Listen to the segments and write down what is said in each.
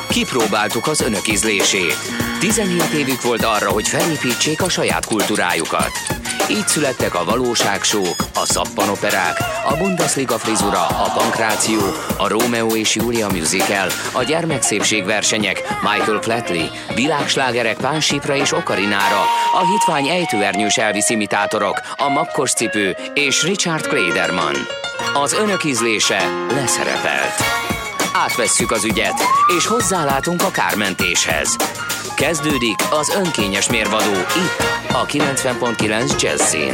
Kipróbáltuk az önök ízlését. 17 évük volt arra, hogy felépítsék a saját kultúrájukat. Így születtek a valóságsók, a szappanoperák, a Bundesliga frizura, a pankráció, a Rómeó és Júlia musical, a gyermekszépségversenyek, Michael Flatley, világslágerek Pánsipra és Okarinára, a hitvány ejtőernyős Elvis imitátorok, a makkos cipő és Richard Klederman. Az önök ízlése leszerepelt. Átvesszük az ügyet, és hozzálátunk a kármentéshez. Kezdődik az önkényes mérvadó itt, a 90.9 Jazzin.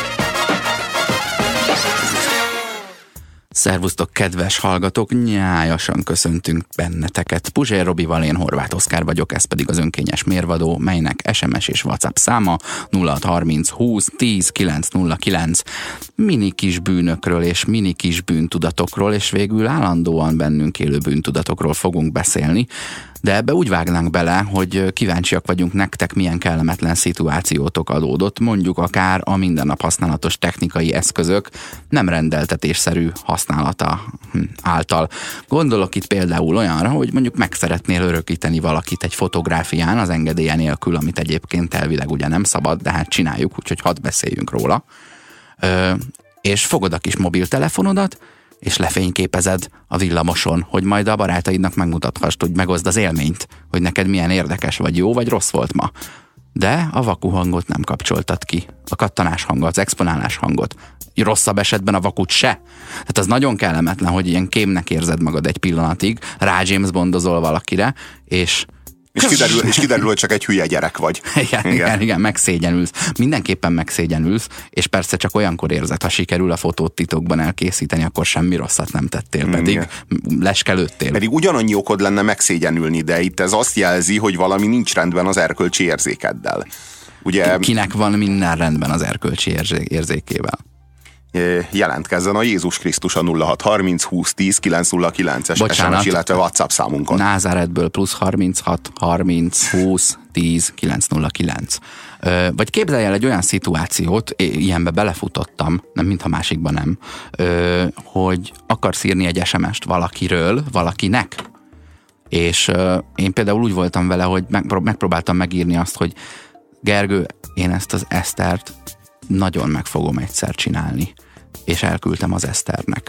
Szervusztok, kedves hallgatók! Nyájasan köszöntünk benneteket. Puzsér Robival, én Horváth Oszkár vagyok, ez pedig az önkényes mérvadó, melynek SMS és WhatsApp száma 0630 20 10 909. Mini kis bűnökről és mini kis bűntudatokról, és végül állandóan bennünk élő bűntudatokról fogunk beszélni. De ebbe úgy vágnánk bele, hogy kíváncsiak vagyunk nektek, milyen kellemetlen szituációtok adódott, mondjuk akár a mindennap használatos technikai eszközök nem rendeltetésszerű használata által. Gondolok itt például olyanra, hogy mondjuk meg szeretnél örökíteni valakit egy fotográfián az engedélye nélkül, amit egyébként elvileg ugye nem szabad, de hát csináljuk, úgyhogy hadd beszéljünk róla. És fogod a kis mobiltelefonodat, és lefényképezed a villamoson, hogy majd a barátaidnak megmutathast, hogy megoszd az élményt, hogy neked milyen érdekes, vagy jó, vagy rossz volt ma. De a vaku hangot nem kapcsoltad ki. A kattanás hangot, az exponálás hangot. Rosszabb esetben a vakut se. Tehát az nagyon kellemetlen, hogy ilyen kémnek érzed magad egy pillanatig, rá James Bondozol valakire, és kiderül, hogy csak egy hülye gyerek vagy. Igen, megszégyenülsz. Mindenképpen megszégyenülsz, és persze csak olyankor érzed, ha sikerül a fotót titokban elkészíteni, akkor semmi rosszat nem tettél, pedig leskelődtél. Pedig ugyanannyi okod lenne megszégyenülni, de itt ez azt jelzi, hogy valami nincs rendben az erkölcsi érzékeddel. Ugye, kinek van minden rendben az erkölcsi érzékével? Jelentkezzen a Jézus Krisztus a 0630 20 10 909-es SMS, illetve WhatsApp számunkon. Názáretből plusz 36 30 20 10 909. Vagy képzelj el egy olyan szituációt, ilyenbe belefutottam, nem mintha másikban nem, hogy akarsz írni egy SMS-t valakiről, valakinek. És én például úgy voltam vele, hogy megpróbáltam megírni azt, hogy Gergő, én ezt az Esztert nagyon meg fogom egyszer csinálni. És elküldtem az Eszternek.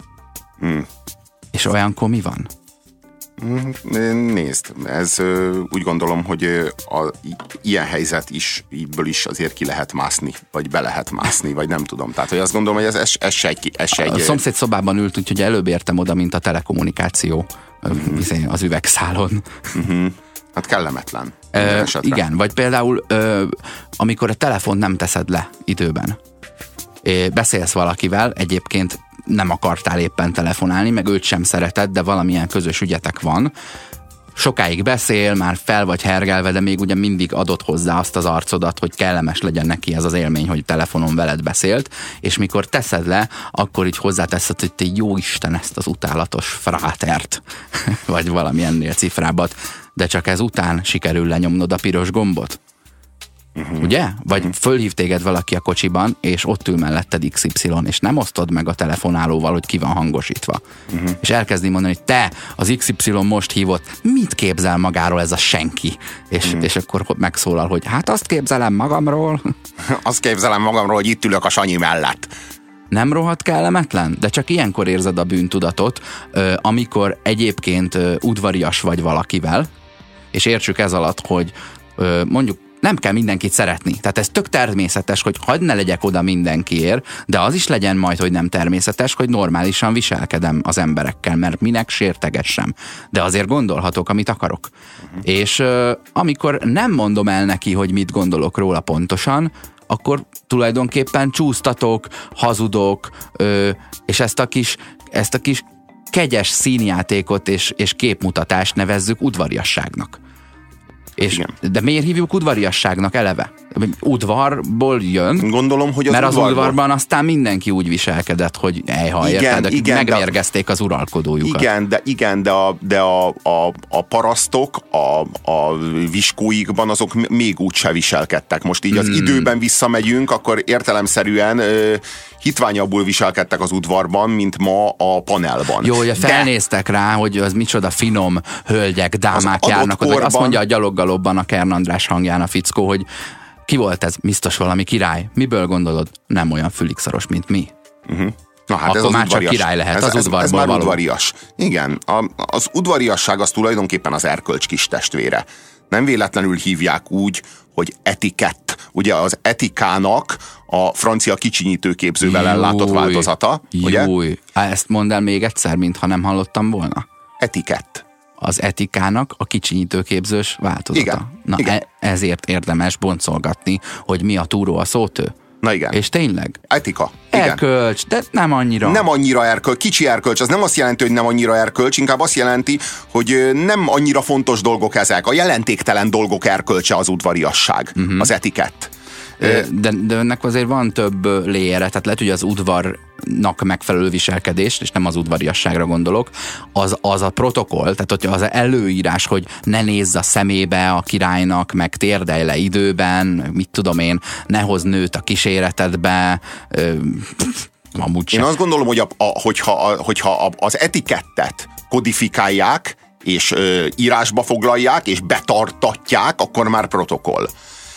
És olyankor mi van? Nézd, ez úgy gondolom, hogy ilyen helyzet is, ebből is azért ki lehet mászni, vagy be lehet mászni, vagy nem tudom. Tehát, hogy azt gondolom, hogy ez se egy... A szomszéd szobában ült, úgyhogy előbb értem oda, mint a telekommunikáció az üvegszálon. Hát kellemetlen. Igen, vagy például amikor a telefont nem teszed le időben. Beszélsz valakivel, egyébként nem akartál éppen telefonálni, meg őt sem szereted, de valamilyen közös ügyetek van. Sokáig beszél, már fel vagy hergelve, de még ugye mindig adott hozzá azt az arcodat, hogy kellemes legyen neki ez az élmény, hogy telefonon veled beszélt, és mikor teszed le, akkor így hozzáteszed, hogy te jó Isten, ezt az utálatos frátert, vagy valami ennél cifrábbat, de csak ez után sikerül lenyomnod a piros gombot. Ugye? Vagy fölhív téged valaki a kocsiban, és ott ül melletted XY, és nem osztod meg a telefonálóval, hogy ki van hangosítva. És elkezdi mondani, hogy te, az XY most hívott, mit képzel magáról ez a senki? És akkor megszólal, hogy hát azt képzelem magamról. Azt képzelem magamról, hogy itt ülök a Sanyi mellett. Nem rohadt kellemetlen? De csak ilyenkor érzed a bűntudatot, amikor egyébként udvarias vagy valakivel, és értsük ez alatt, hogy mondjuk nem kell mindenkit szeretni. Tehát ez tök természetes, hogy hagyd ne legyek oda mindenkiért, de az is legyen majd, hogy nem természetes, hogy normálisan viselkedem az emberekkel, mert minek sértegessem. De azért gondolhatok, amit akarok. És amikor nem mondom el neki, hogy mit gondolok róla pontosan, akkor tulajdonképpen csúsztatok, hazudok, és ezt a kis kegyes színjátékot és képmutatást nevezzük udvariasságnak. De miért hívjuk udvariasságnak eleve? Udvarból jön, gondolom, hogy mert az udvarban aztán mindenki úgy viselkedett, hogy érted, megmérgezték az uralkodójukat. Igen, de a parasztok a viskóikban azok még úgy se viselkedtek. Most így az időben visszamegyünk, akkor értelemszerűen hitványabbul viselkedtek az udvarban, mint ma a panelban. Jó, hogy felnéztek rá, hogy az micsoda finom hölgyek, dámák járnak. Korban... Azt mondja a gyaloggalobban a Kern András hangján a fickó, hogy ki volt ez? Biztos valami király. Miből gondolod? Nem olyan fülikszaros, mint mi. Na, hát akkor már csak király lehet, az udvarból ez már való. Udvarias. Igen, az udvariasság az tulajdonképpen az erkölcs kis testvére. Nem véletlenül hívják úgy, hogy etikett. Ugye az etikának a francia kicsinyítőképzővel ellátott változata. Júj, ezt mondd el még egyszer, mintha nem hallottam volna. Etikett. Az etikának a kicsinyítőképzős változata. Igen. Na, igen. Ezért érdemes boncolgatni, hogy mi a túró a szótő. Na igen. És tényleg? Etika. Igen. Erkölcs, de nem annyira. Nem annyira erkölcs, kicsi erkölcs. Az nem azt jelenti, hogy nem annyira erkölcs, inkább azt jelenti, hogy nem annyira fontos dolgok ezek. A jelentéktelen dolgok erkölcse az udvariasság, az etikett. De ennek azért van több léjere, tehát lehet, hogy az udvarnak megfelelő viselkedés, és nem az udvariasságra gondolok, az a protokoll, tehát hogyha az előírás, hogy ne nézz a szemébe a királynak, meg térdelj le időben, mit tudom én, ne hozz nőt a kíséretedbe, Én azt gondolom, hogy hogyha az etikettet kodifikálják, és írásba foglalják, és betartatják, akkor már protokoll.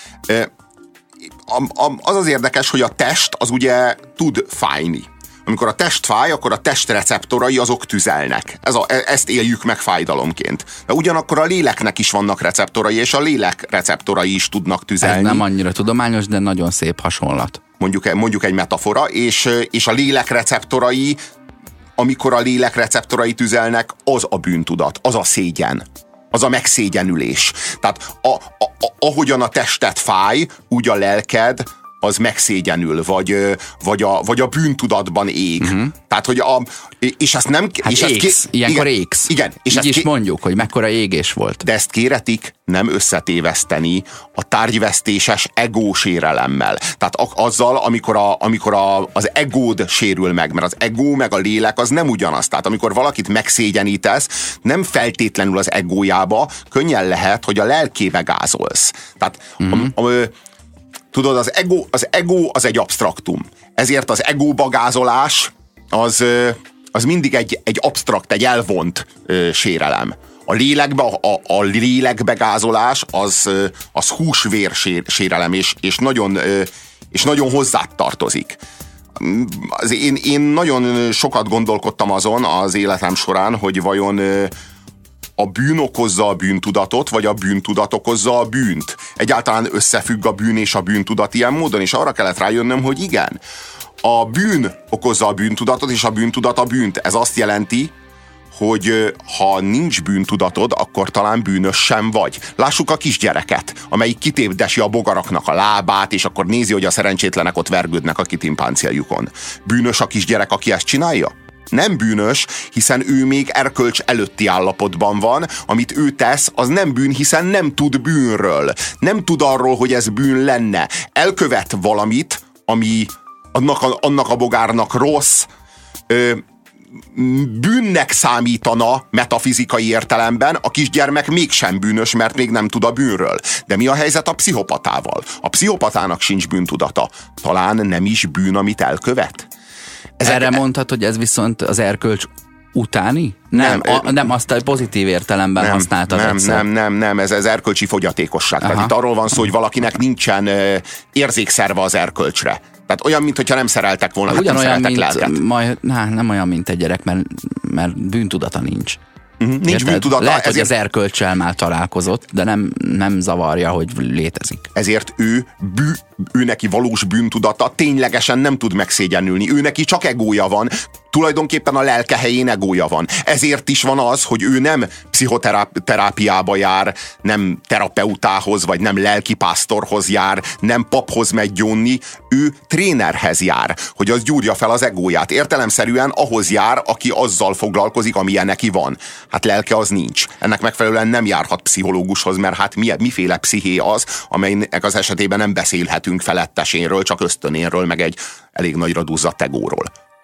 Az érdekes, hogy a test az ugye tud fájni. Amikor a test fáj, akkor a test receptorai azok tüzelnek. Ezt éljük meg fájdalomként. De ugyanakkor a léleknek is vannak receptorai, és a lélek receptorai is tudnak tüzelni. Ez nem annyira tudományos, de nagyon szép hasonlat. Mondjuk egy metafora, és a lélek receptorai, amikor a lélek receptorai tüzelnek, az a bűntudat, az a szégyen. Az a megszégyenülés. Tehát ahogyan a tested fáj, úgy a lelked az megszégyenül, vagy a bűntudatban ég. Tehát, hogy és ezt nem... Hát és égsz, ilyenkor égsz. Igen. És így is mondjuk, hogy mekkora égés volt. De ezt kéretik nem összetéveszteni a tárgyvesztéses egósérelemmel. Tehát azzal, amikor az egód sérül meg, mert az egó meg a lélek az nem ugyanaz. Tehát amikor valakit megszégyenítesz, nem feltétlenül az egójába, könnyen lehet, hogy a lelkébe gázolsz. Tehát tudod, az ego az egy absztraktum. Ezért az egóba gázolás az mindig egy absztrakt, egy elvont sérelem. A lélekbe gázolás az húsvér sérelem, és nagyon hozzád tartozik. Én nagyon sokat gondolkodtam azon az életem során, hogy vajon a bűn okozza a bűntudatot, vagy a bűntudat okozza a bűnt. Egyáltalán összefügg a bűn és a bűntudat ilyen módon, és arra kellett rájönnöm, hogy igen. A bűn okozza a bűntudatot, és a bűntudat a bűnt. Ez azt jelenti, hogy ha nincs bűntudatod, akkor talán bűnös sem vagy. Lássuk a kisgyereket, amelyik kitépdesi a bogaraknak a lábát, és akkor nézi, hogy a szerencsétlenek ott vergődnek a kitimpáncéljukon. Bűnös a kisgyerek, aki ezt csinálja? Nem bűnös, hiszen ő még erkölcs előtti állapotban van, amit ő tesz, az nem bűn, hiszen nem tud bűnről. Nem tud arról, hogy ez bűn lenne. Elkövet valamit, ami annak a bogárnak rossz, bűnnek számítana metafizikai értelemben, a kisgyermek mégsem bűnös, mert még nem tud a bűnről. De mi a helyzet a pszichopatával? A pszichopatának sincs bűntudata. Talán nem is bűn, amit elkövet? Erre mondhat, hogy ez viszont az erkölcs utáni? Nem azt a pozitív értelemben használtad egyszer. Nem, ez erkölcsi fogyatékosság. Tehát itt arról van szó, hogy valakinek nincsen érzékszerve az erkölcsre. Tehát olyan, mintha nem szereltek volna, nem szereltek lelket. Nem olyan, mint egy gyerek, mert bűntudata nincs. Nincs bűntudata. Lehet, hogy az erkölccsel már találkozott, de nem zavarja, hogy létezik. Ezért ő ő neki valós bűntudata, ténylegesen nem tud megszégyenülni. Ő neki csak egója van, tulajdonképpen a lelke helyén egója van. Ezért is van az, hogy ő nem pszichoterápiába jár, nem terapeutához, vagy nem lelkipásztorhoz jár, nem paphoz megy gyónni, ő trénerhez jár, hogy az gyúrja fel az egóját. Értelemszerűen ahhoz jár, aki azzal foglalkozik, amilyen neki van. Hát lelke az nincs. Ennek megfelelően nem járhat pszichológushoz, mert hát miféle psziché az, amelynek az esetében nem beszélhetünk felettesénről, csak ösztönénről, meg egy elég nagyra duzzadt egóról.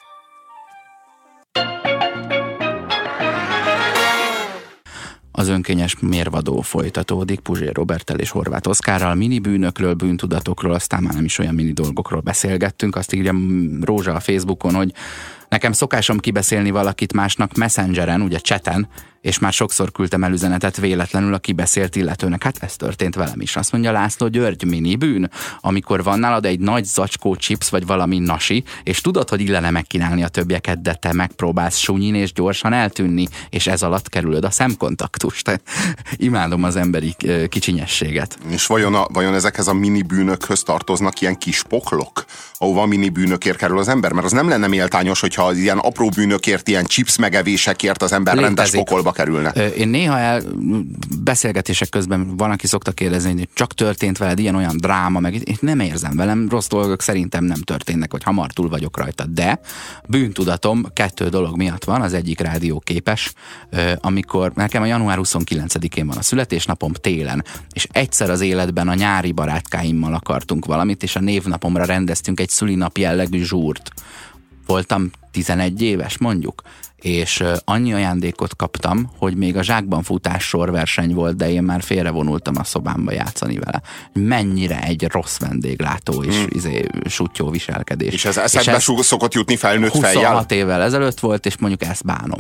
Az önkényes mérvadó folytatódik Puzsér Roberttel és Horváth Oszkárral. Mini bűnökről, bűntudatokról, aztán már nem is olyan mini dolgokról beszélgettünk. Azt írja Rózsa a Facebookon, hogy nekem szokásom kibeszélni valakit másnak Messengeren, ugye chaten, és már sokszor küldtem el üzenetet véletlenül a kibeszélt illetőnek. Hát ez történt velem is. Azt mondja László György, mini bűn, amikor van nálad egy nagy zacskó chips vagy valami nasi, és tudod, hogy illene megkínálni a többieket, de te megpróbálsz sunyin és gyorsan eltűnni, és ez alatt kerülöd a szemkontaktust. Imádom az emberi kicsinyességet. És vajon ezekhez a mini bűnökhöz tartoznak ilyen kis poklok, ahova mini bűnökért kerül az ember? Mert az nem lenne méltányos, hogyha az ilyen apró bűnökért, ilyen chips megevésekért az ember rendes pokolba kerülne. Én néha beszélgetések közben van, aki szokta kérdezni, hogy csak történt veled ilyen-olyan dráma, meg én nem érzem velem, rossz dolgok szerintem nem történnek, vagy hamar túl vagyok rajta, de bűntudatom 2 dolog miatt van, az egyik rádióképes, amikor nekem a január 29-én van a születésnapom télen, és egyszer az életben a nyári barátkáimmal akartunk valamit, és a névnapomra rendeztünk egy szülinap jellegű zsúrt. Voltam 11 éves mondjuk, és annyi ajándékot kaptam, hogy még a zsákban futás sorverseny volt, de én már félrevonultam a szobámba játszani vele. Mennyire egy rossz vendéglátó és sutyó viselkedés. És ez eszedbe szokott jutni felnőtt fejjel? 26 évvel ezelőtt volt, és mondjuk ezt bánom.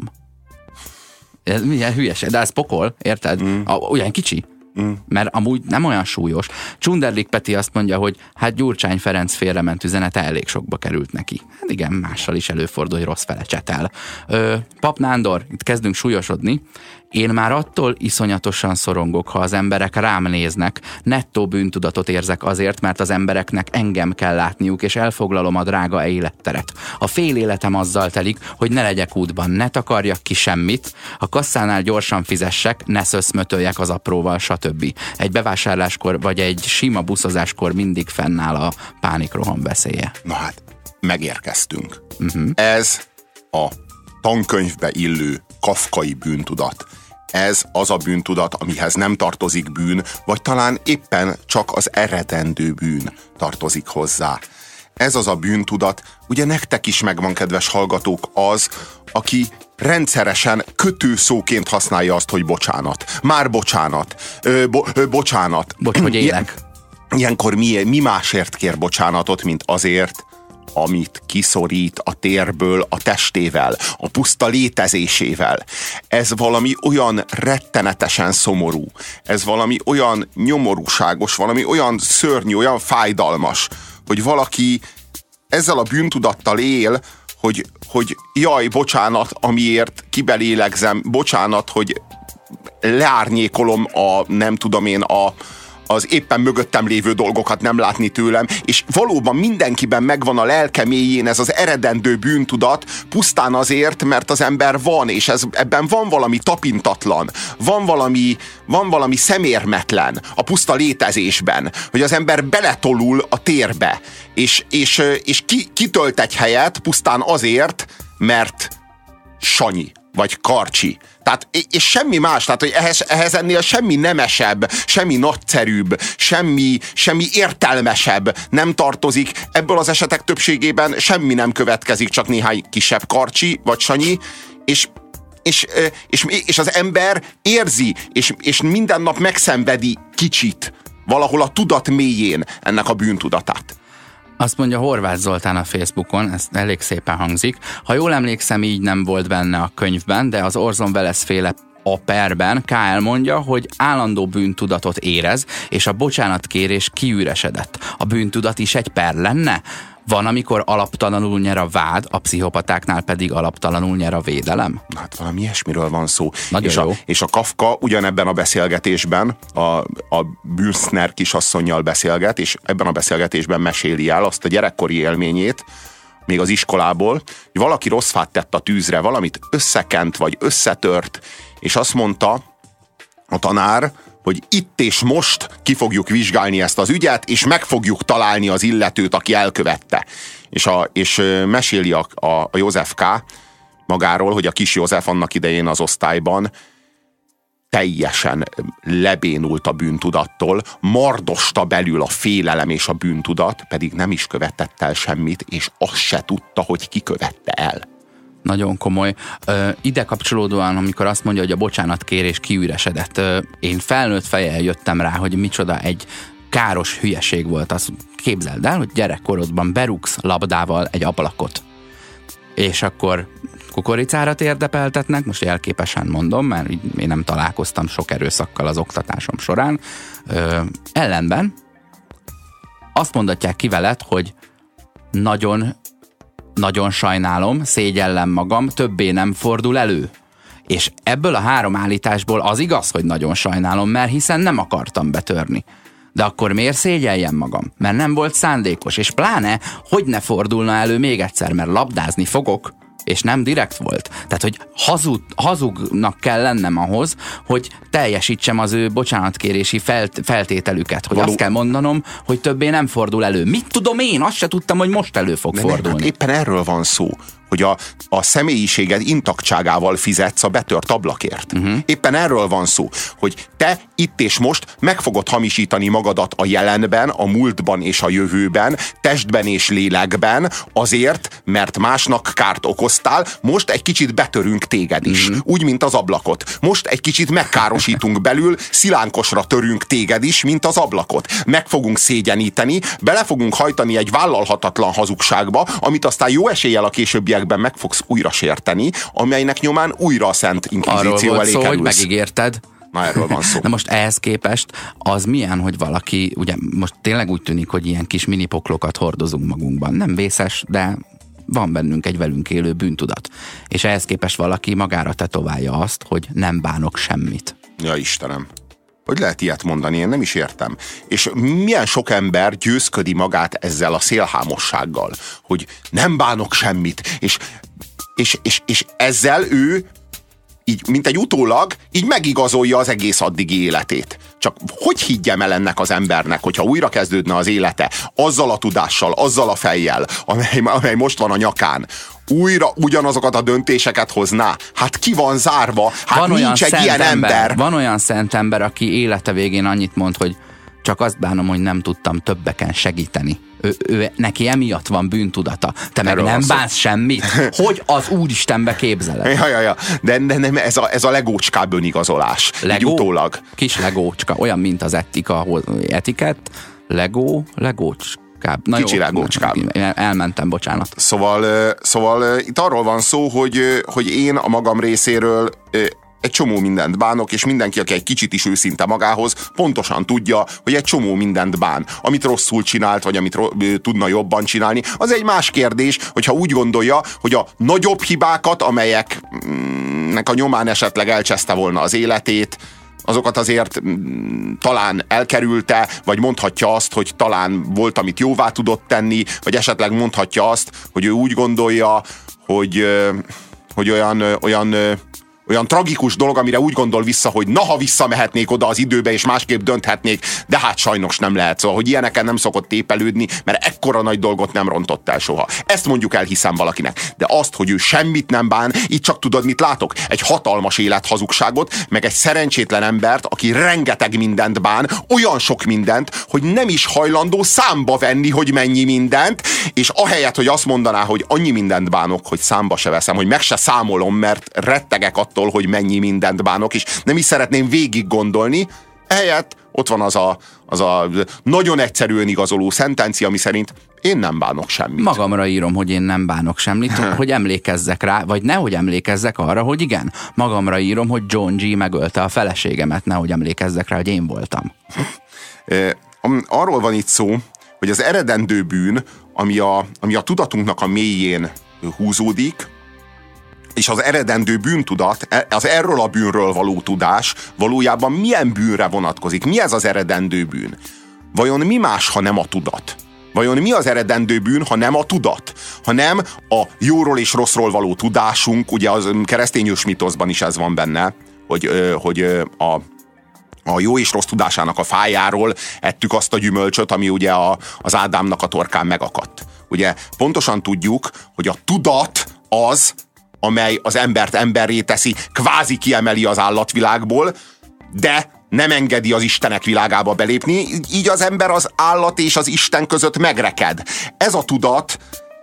Ez milyen hülyeség, de ez pokol, érted? Ugyan kicsi. Mert amúgy nem olyan súlyos. Csunderlik Peti azt mondja, hogy hát Gyurcsány Ferenc félrement üzenete elég sokba került neki. Hát igen, mással is előfordul, hogy rossz fele csetel. Pap Nándor, itt kezdünk súlyosodni. Én már attól iszonyatosan szorongok, ha az emberek rám néznek. Nettó bűntudatot érzek azért, mert az embereknek engem kell látniuk, és elfoglalom a drága életteret. A fél életem azzal telik, hogy ne legyek útban, ne takarjak ki semmit, a kasszánál gyorsan fizessek, ne szöszmötöljek az apróval, stb. Egy bevásárláskor vagy egy sima buszozáskor mindig fennáll a pánikroham veszélye. Na hát, megérkeztünk. Ez a tankönyvbe illő kafkai bűntudat. Ez az a bűntudat, amihez nem tartozik bűn, vagy talán éppen csak az eredendő bűn tartozik hozzá. Ez az a bűntudat, ugye nektek is megvan, kedves hallgatók, az, aki rendszeresen kötőszóként használja azt, hogy bocsánat. Már bocsánat. Bocsánat. Bocs, hogy élek. Ilyenkor mi másért kér bocsánatot, mint azért, amit kiszorít a térből a testével, a puszta létezésével. Ez valami olyan rettenetesen szomorú, ez valami olyan nyomorúságos, valami olyan szörnyű, olyan fájdalmas, hogy valaki ezzel a bűntudattal él, hogy jaj, bocsánat, amiért kibelélegzem, bocsánat, hogy leárnyékolom az éppen mögöttem lévő dolgokat nem látni tőlem, és valóban mindenkiben megvan a lelke mélyén ez az eredendő bűntudat, pusztán azért, mert az ember van, és ebben van valami tapintatlan, van valami szemérmetlen a puszta létezésben, hogy az ember beletolul a térbe, és kitölt egy helyet pusztán azért, mert Sanyi, vagy Karcsi. Tehát, és semmi más, tehát, hogy ehhez ennél semmi nemesebb, semmi nagyszerűbb, semmi értelmesebb nem tartozik. Ebből az esetek többségében semmi nem következik, csak néhány kisebb Karcsi, vagy Sanyi, és az ember érzi, és minden nap megszenvedi kicsit, valahol a tudat mélyén ennek a bűntudatát. Azt mondja Horváth Zoltán a Facebookon, ez elég szépen hangzik. Ha jól emlékszem, így nem volt benne a könyvben, de az Orson Welles féle A perben K.L. mondja, hogy állandó bűntudatot érez, és a bocsánatkérés kiüresedett. A bűntudat is egy per lenne? Van, amikor alaptalanul nyer a vád, a pszichopatáknál pedig alaptalanul nyer a védelem? Hát valami ilyesmiről van szó. Nagyon és, jó. És a Kafka ugyanebben a beszélgetésben a Bürstner kisasszonnyal beszélget, és ebben a beszélgetésben meséli el azt a gyerekkori élményét, még az iskolából, hogy valaki rossz fát tett a tűzre, valamit összekent, vagy összetört, és azt mondta a tanár, hogy itt és most ki fogjuk vizsgálni ezt az ügyet, és meg fogjuk találni az illetőt, aki elkövette. És meséli a József K. magáról, hogy a kis József annak idején az osztályban teljesen lebénult a bűntudattól, mardosta belül a félelem és a bűntudat, pedig nem is követett el semmit, és azt se tudta, hogy ki követte el. Nagyon komoly. Ide kapcsolódóan, amikor azt mondja, hogy a bocsánatkérés kiüresedett, én felnőtt fejjel jöttem rá, hogy micsoda egy káros hülyeség volt. Azt képzeld el, hogy gyerekkorodban berúgsz labdával egy ablakot. És akkor kukoricára térdepeltetnek, most jelképesen mondom, mert én nem találkoztam sok erőszakkal az oktatásom során. Ellenben azt mondatják ki veled, hogy nagyon sajnálom, szégyellem magam, többé nem fordul elő. És ebből a 3 állításból az igaz, hogy nagyon sajnálom, mert hiszen nem akartam betörni. De akkor miért szégyeljem magam? Mert nem volt szándékos, és pláne, hogy ne fordulna elő még egyszer, mert labdázni fogok, és nem direkt volt. Tehát, hogy hazugnak kell lennem ahhoz, hogy teljesítsem az ő bocsánatkérési feltételüket. Hogy azt kell mondanom, hogy többé nem fordul elő. Mit tudom én? Azt se tudtam, hogy most elő fog fordulni. Hát éppen erről van szó, hogy a személyiséged intaktságával fizetsz a betört ablakért. Éppen erről van szó, hogy te itt és most meg fogod hamisítani magadat a jelenben, a múltban és a jövőben, testben és lélekben, azért, mert másnak kárt okoztál, most egy kicsit betörünk téged is. Úgy, mint az ablakot. Most egy kicsit megkárosítunk belül, szilánkosra törünk téged is, mint az ablakot. Meg fogunk szégyeníteni, bele fogunk hajtani egy vállalhatatlan hazugságba, amit aztán jó eséllyel a későbbiekben meg fogsz újra sérteni, amelynek nyomán újra a Szent Inkvizíció elé kerülsz. Hogy megígérted. Na, erről van szó. Na most ehhez képest az milyen, hogy valaki, ugye most tényleg úgy tűnik, hogy ilyen kis minipoklokat hordozunk magunkban. Nem vészes, de van bennünk egy velünk élő bűntudat. És ehhez képest valaki magára tetoválja azt, hogy nem bánok semmit. Ja, Istenem. Hogy lehet ilyet mondani? Én nem is értem. És milyen sok ember győzködi magát ezzel a szélhámossággal, hogy nem bánok semmit, és ezzel ő így, mint egy utólag, így megigazolja az egész addigi életét. Csak hogy higgyem el ennek az embernek, hogyha újra kezdődne az élete, azzal a tudással, azzal a fejjel, amely most van a nyakán, újra ugyanazokat a döntéseket hozná? Hát ki van zárva? Hát van nincs egy ilyen ember. Van olyan szent ember, aki élete végén annyit mond, hogy csak azt bánom, hogy nem tudtam többeken segíteni. Neki emiatt van bűntudata. Te meg nem bánsz semmit? Hogy az Úristenbe képzeled? Ja. De nem, ez a legócskább önigazolás. Legó? Utólag. Kis legócska. Olyan, mint az etikett. Legócskább. Na kicsi legócskább. Elmentem, bocsánat. Szóval itt arról van szó, hogy én a magam részéről egy csomó mindent bánok, és mindenki, aki egy kicsit is őszinte magához, pontosan tudja, hogy egy csomó mindent bán. Amit rosszul csinált, vagy amit tudna jobban csinálni. Az egy más kérdés, hogyha úgy gondolja, hogy a nagyobb hibákat, amelyeknek a nyomán esetleg elcseszte volna az életét, azokat azért talán elkerülte, vagy mondhatja azt, hogy talán volt, amit jóvá tudott tenni, vagy esetleg mondhatja azt, hogy ő úgy gondolja, hogy olyan tragikus dolog, amire úgy gondol vissza, hogy ha visszamehetnék oda az időbe, és másképp dönthetnék, de hát sajnos nem lehet. Szóval, hogy ilyeneken nem szokott tépelődni, mert ekkora nagy dolgot nem rontott el soha. Ezt mondjuk elhiszem valakinek. De azt, hogy ő semmit nem bán, így csak tudod, mit látok? Egy hatalmas élethazugságot, meg egy szerencsétlen embert, aki rengeteg mindent bán, olyan sok mindent, hogy nem is hajlandó számba venni, hogy mennyi mindent, és ahelyett, hogy azt mondaná, hogy annyi mindent bánok, hogy számba se veszem, hogy meg se számolom, mert rettegek attól, hogy mennyi mindent bánok, és nem is szeretném végig gondolni, ehelyett ott van az a nagyon egyszerű önigazoló szentencia, ami szerint én nem bánok semmit. Magamra írom, hogy én nem bánok semmit, hogy emlékezzek rá, vagy nehogy emlékezzek arra, hogy igen, magamra írom, hogy John G. megölte a feleségemet, nehogy emlékezzek rá, hogy én voltam. Arról van itt szó, hogy az eredendő bűn ami a tudatunknak a mélyén húzódik, és az eredendő bűntudat, az erről a bűnről való tudás valójában milyen bűnre vonatkozik? Mi ez az eredendő bűn? Vajon mi más, ha nem a tudat? Vajon mi az eredendő bűn, ha nem a tudat? Ha nem a jóról és rosszról való tudásunk, ugye az keresztényős mitoszban is ez van benne, hogy a jó és rossz tudásának a fájáról ettük azt a gyümölcsöt, ami ugye az Ádámnak a torkán megakadt. Ugye pontosan tudjuk, hogy a tudat az, amely az embert emberré teszi, kvázi kiemeli az állatvilágból, de nem engedi az Istenek világába belépni, így az ember az állat és az Isten között megreked. Ez a tudat,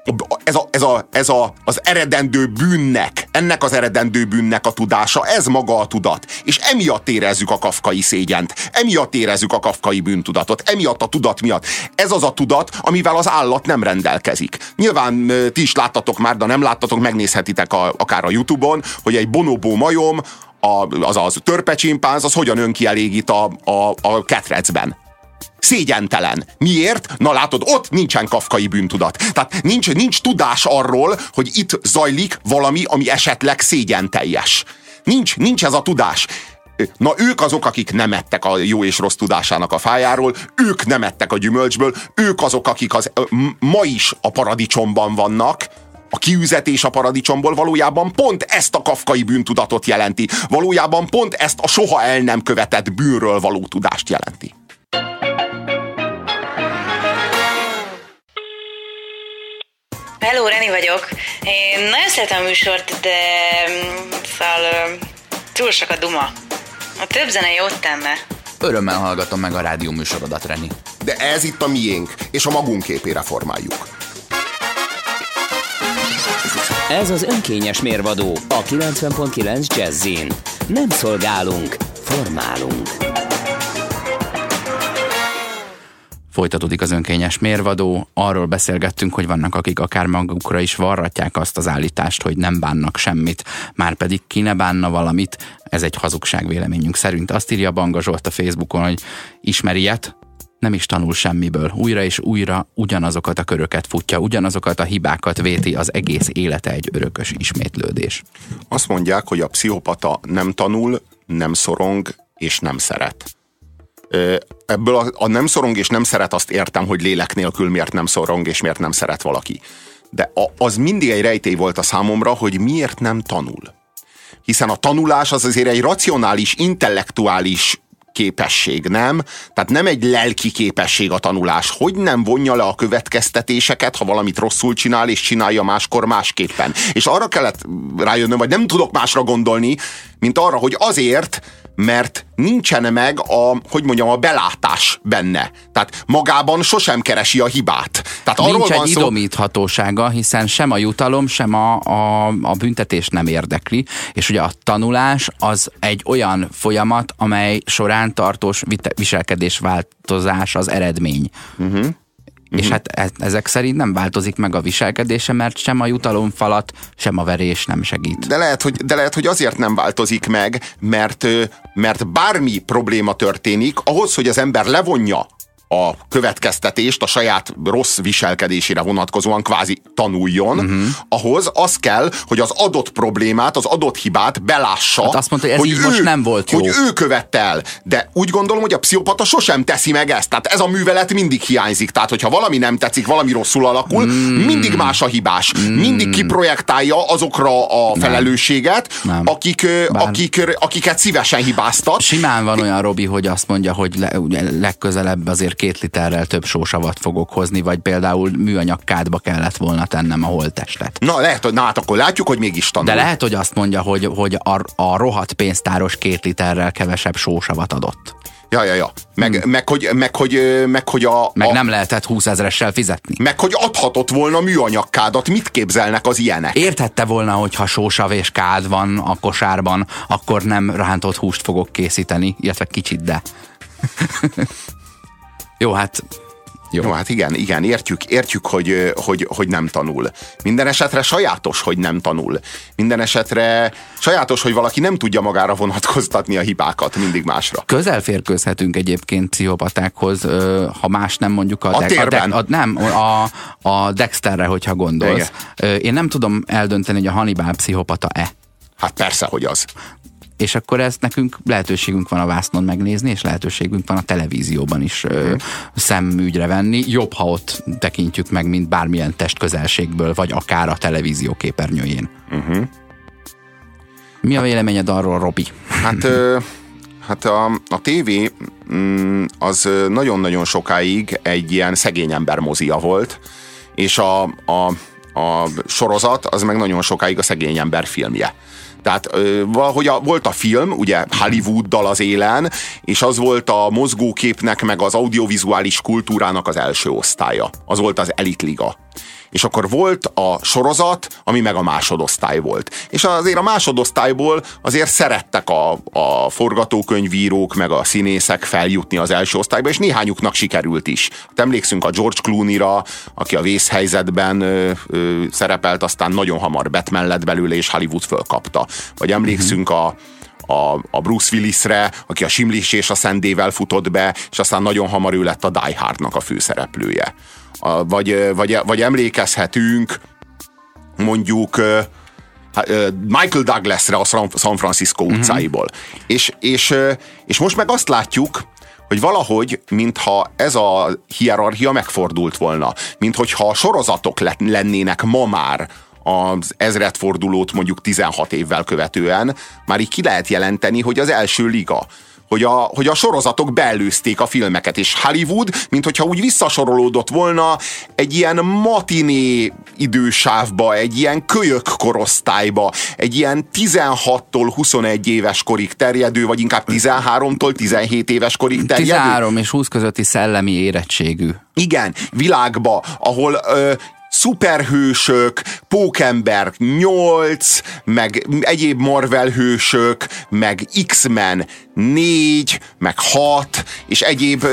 az eredendő bűnnek, ennek az eredendő bűnnek a tudása, ez maga a tudat. És emiatt érezzük a kafkai szégyent, emiatt érezzük a kafkai bűntudatot, emiatt a tudat miatt. Ez az a tudat, amivel az állat nem rendelkezik. Nyilván ti is láttatok már, de nem láttatok, megnézhetitek akár a YouTube-on, hogy egy bonobó majom, az törpecsimpánz, az hogyan önkielégít a ketrecben. Szégyentelen. Miért? Na látod, ott nincsen kafkai bűntudat. Tehát nincs tudás arról, hogy itt zajlik valami, ami esetleg szégyenteljes. Nincs ez a tudás. Na ők azok, akik nem ettek a jó és rossz tudásának a fájáról, ők nem ettek a gyümölcsből, ők azok, akik ma is a paradicsomban vannak. A kiüzetés a paradicsomból valójában pont ezt a kafkai bűntudatot jelenti. Valójában pont ezt a soha el nem követett bűnről való tudást jelenti. Hello, Reni vagyok. Én nagyon szeretem a műsort, de szóval túl sok a duma. A több zene jót tenne. Örömmel hallgatom meg a rádió műsorodat, Reni. De ez itt a miénk, és a magunk képére formáljuk. Ez az önkényes mérvadó a 90.9 Jazzin. Nem szolgálunk, formálunk. Folytatódik az önkényes mérvadó, arról beszélgettünk, hogy vannak, akik akár magukra is varratják azt az állítást, hogy nem bánnak semmit, márpedig ki ne bánna valamit, ez egy hazugság véleményünk szerint. Azt írja Banga Zsolt a Facebookon, hogy ismeri ilyet, nem is tanul semmiből, újra és újra ugyanazokat a köröket futja, ugyanazokat a hibákat véti, az egész élete egy örökös ismétlődés. Azt mondják, hogy a pszichopata nem tanul, nem szorong és nem szeret. Ebből a nem szorong és nem szeret, azt értem, hogy lélek nélkül miért nem szorong és miért nem szeret valaki. De az mindig egy rejtély volt a számomra, hogy miért nem tanul. Hiszen a tanulás az azért egy racionális, intellektuális képesség, nem? Tehát nem egy lelki képesség a tanulás. Hogy nem vonja le a következtetéseket, ha valamit rosszul csinál, és csinálja máskor másképpen. És arra kellett rájönnöm, vagy nem tudok másra gondolni, mint arra, hogy azért, mert nincsen meg a belátás benne. Tehát magában sosem keresi a hibát. Tehát nincs egy idomíthatósága, hiszen sem a jutalom, sem a büntetés nem érdekli, és ugye a tanulás az egy olyan folyamat, amely során tartós viselkedésváltozás az eredmény. És hát ezek szerint nem változik meg a viselkedése, mert sem a jutalomfalat, sem a verés nem segít. De lehet, hogy azért nem változik meg, mert bármi probléma történik, ahhoz, hogy az ember levonja a következtetést a saját rossz viselkedésére vonatkozóan kvázi tanuljon, ahhoz az kell, hogy az adott problémát, az adott hibát belássa. Hát azt mondta, hogy ez így most nem volt jó. Hogy ő követte el. De úgy gondolom, hogy a pszichopata sosem teszi meg ezt. Tehát ez a művelet mindig hiányzik. Tehát, hogyha valami nem tetszik, valami rosszul alakul, mindig más a hibás. Mindig kiprojektálja azokra a felelősséget, akiket szívesen hibáztat. Simán van olyan, Robi, hogy azt mondja, hogy legközelebb azért 2 literrel több sósavat fogok hozni, vagy például műanyag kádba kellett volna tennem a holttestet. Na, lehet, hogy hát akkor látjuk, hogy mégis tanul. De lehet, hogy azt mondja, hogy a rohadt pénztáros 2 literrel kevesebb sósavat adott. Ja. Meg hogy nem lehetett 20 000-essel fizetni. Meg hogy adhatott volna műanyagkádat. Mit képzelnek az ilyenek? Értette volna, hogy ha sósav és kád van a kosárban, akkor nem rántott húst fogok készíteni, illetve kicsit, de... Jó, hát Jó, hát igen, értjük, hogy nem tanul. Minden esetre sajátos, hogy nem tanul. Minden esetre sajátos, hogy valaki nem tudja magára vonatkoztatni a hibákat mindig másra. Közel férkőzhetünk egyébként pszichopatákhoz, ha más nem mondjuk a Dexterre, hogyha gondolsz. Igen. Én nem tudom eldönteni, hogy a Hannibal pszichopata-e. Hát persze, hogy az. És akkor ezt nekünk lehetőségünk van a vásznon megnézni, és lehetőségünk van a televízióban is szemügyre venni. Jobb, ha ott tekintjük meg, mint bármilyen testközelségből, vagy akár a televízió képernyőjén. Mi a véleményed arról, Robi? Hát a tévé az nagyon-nagyon sokáig egy ilyen szegény ember mozia volt, és a sorozat az meg nagyon sokáig a szegény ember filmje. Tehát valahogy volt a film, ugye Hollywooddal az élen, és az volt a mozgóképnek, meg az audiovizuális kultúrának az első osztálya. Az volt az elitliga. És akkor volt a sorozat, ami meg a másodosztály volt. És azért a másodosztályból azért szerettek a forgatókönyvírók, meg a színészek feljutni az első osztályba, és néhányuknak sikerült is. Hát emlékszünk a George Clooney-ra, aki a Vészhelyzetben szerepelt, aztán nagyon hamar Batman lett belőle, és Hollywood fölkapta. Vagy emlékszünk a Bruce Willisre, aki a Simlis és a Szendével futott be, és aztán nagyon hamar ő lett a Die Hardnak a főszereplője. Vagy emlékezhetünk mondjuk Michael Douglasre a San Francisco utcáiból. És most meg azt látjuk, hogy valahogy, mintha ez a hierarchia megfordult volna. Minthogyha a sorozatok lennének ma már az ezredfordulót mondjuk 16 évvel követően, már így ki lehet jelenteni, hogy az első liga. Hogy a sorozatok beelőzték a filmeket, és Hollywood, minthogyha úgy visszasorolódott volna egy ilyen matiné idősávba, egy ilyen kölyök korosztályba, egy ilyen 16-tól 21 éves korig terjedő, vagy inkább 13-tól 17 éves korig terjedő. 13 és 20 közötti szellemi érettségű. Igen, világba, ahol szuperhősök, Pókember 8, meg egyéb Marvel hősök, meg X-Men 4, meg 6, és egyéb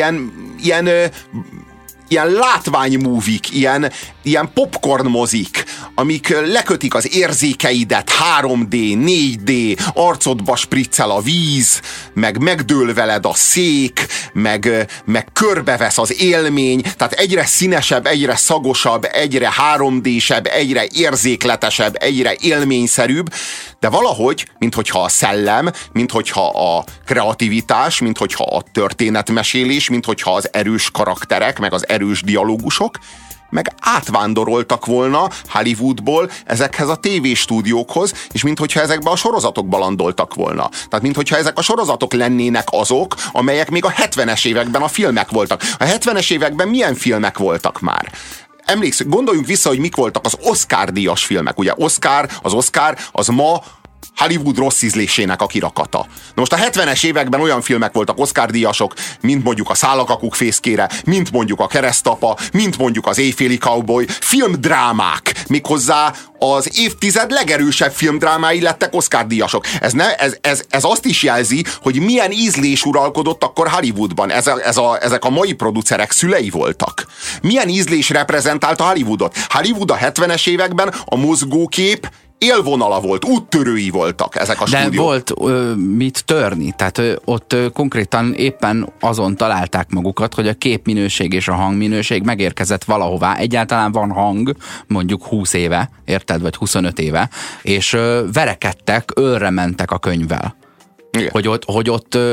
ilyen látványmúvik, ilyen popcorn mozik, amik lekötik az érzékeidet, 3D, 4D, arcodba spriccel a víz, meg megdől veled a szék, meg körbevesz az élmény, tehát egyre színesebb, egyre szagosabb, egyre 3D-sebb, egyre érzékletesebb, egyre élményszerűbb, de valahogy, minthogyha a szellem, minthogyha a kreativitás, minthogyha a történetmesélés, minthogyha az erős karakterek, meg az erős dialógusok, meg átvándoroltak volna Hollywoodból ezekhez a tévéstúdiókhoz, és minthogyha ezekbe a sorozatokba landoltak volna. Tehát minthogyha ezek a sorozatok lennének azok, amelyek még a 70-es években a filmek voltak. A 70-es években milyen filmek voltak már? Emlékszünk, gondoljunk vissza, hogy mik voltak az Oscar-díjas filmek. Ugye az Oscar az ma Hollywood rossz ízlésének a kirakata. Na most a 70-es években olyan filmek voltak Oscar-díjasok, mint mondjuk a Szálakakuk fészkére, mint mondjuk a Keresztapa, mint mondjuk az Éjféli cowboy, filmdrámák, méghozzá az évtized legerősebb filmdrámái lettek Oscar-díjasok. Ez azt is jelzi, hogy milyen ízlés uralkodott akkor Hollywoodban. Ezek a mai producerek szülei voltak. Milyen ízlés reprezentálta Hollywoodot? Hollywood a 70-es években a mozgókép élvonala volt, úttörői voltak ezek a stúdiók. De volt mit törni, tehát ott konkrétan éppen azon találták magukat, hogy a képminőség és a hangminőség megérkezett valahová. Egyáltalán van hang, mondjuk 20 éve, érted, vagy 25 éve, és verekedtek, ölre mentek a könyvvel. Igen. Hogy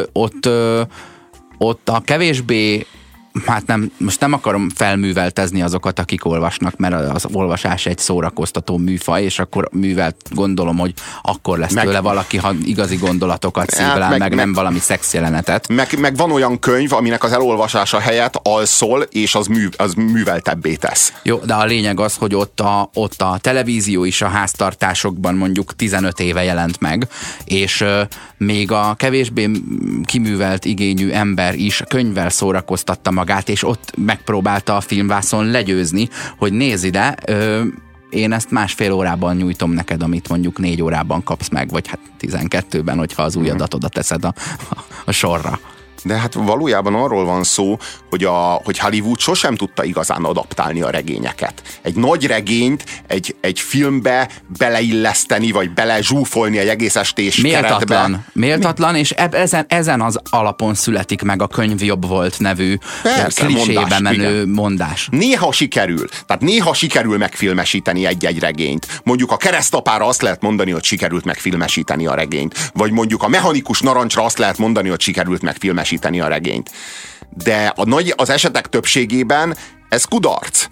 ott a kevésbé, hát most nem akarom felműveltezni azokat, akik olvasnak, mert az olvasás egy szórakoztató műfaj, és akkor művelt gondolom, hogy akkor lesz tőle valaki, ha igazi gondolatokat szívlel, meg nem valami szexjelenetet. Meg van olyan könyv, aminek az elolvasása helyett alszol, és az műveltebbé tesz. Jó, de a lényeg az, hogy ott a televízió is a háztartásokban mondjuk 15 éve jelent meg, és még a kevésbé kiművelt igényű ember is könyvvel szórakoztatta magát, és ott megpróbálta a filmvászon legyőzni, hogy nézd ide, én ezt 1,5 órában nyújtom neked, amit mondjuk 4 órában kapsz meg, vagy hát 12-ben, hogyha az új adatodat teszed a sorra. De hát valójában arról van szó, hogy Hollywood sosem tudta igazán adaptálni a regényeket. Egy nagy regényt egy filmbe beleilleszteni, vagy belezsúfolni egy egész estés keretbe. Méltatlan, és ezen az alapon születik meg a Könyv jobb volt nevű klisébe menő mondás. Néha sikerül megfilmesíteni egy-egy regényt. Mondjuk a Keresztapára azt lehet mondani, hogy sikerült megfilmesíteni a regényt. Vagy mondjuk a Mechanikus narancsra azt lehet mondani, hogy sikerült megfilmesíteni a regényt. De az esetek többségében ez kudarc.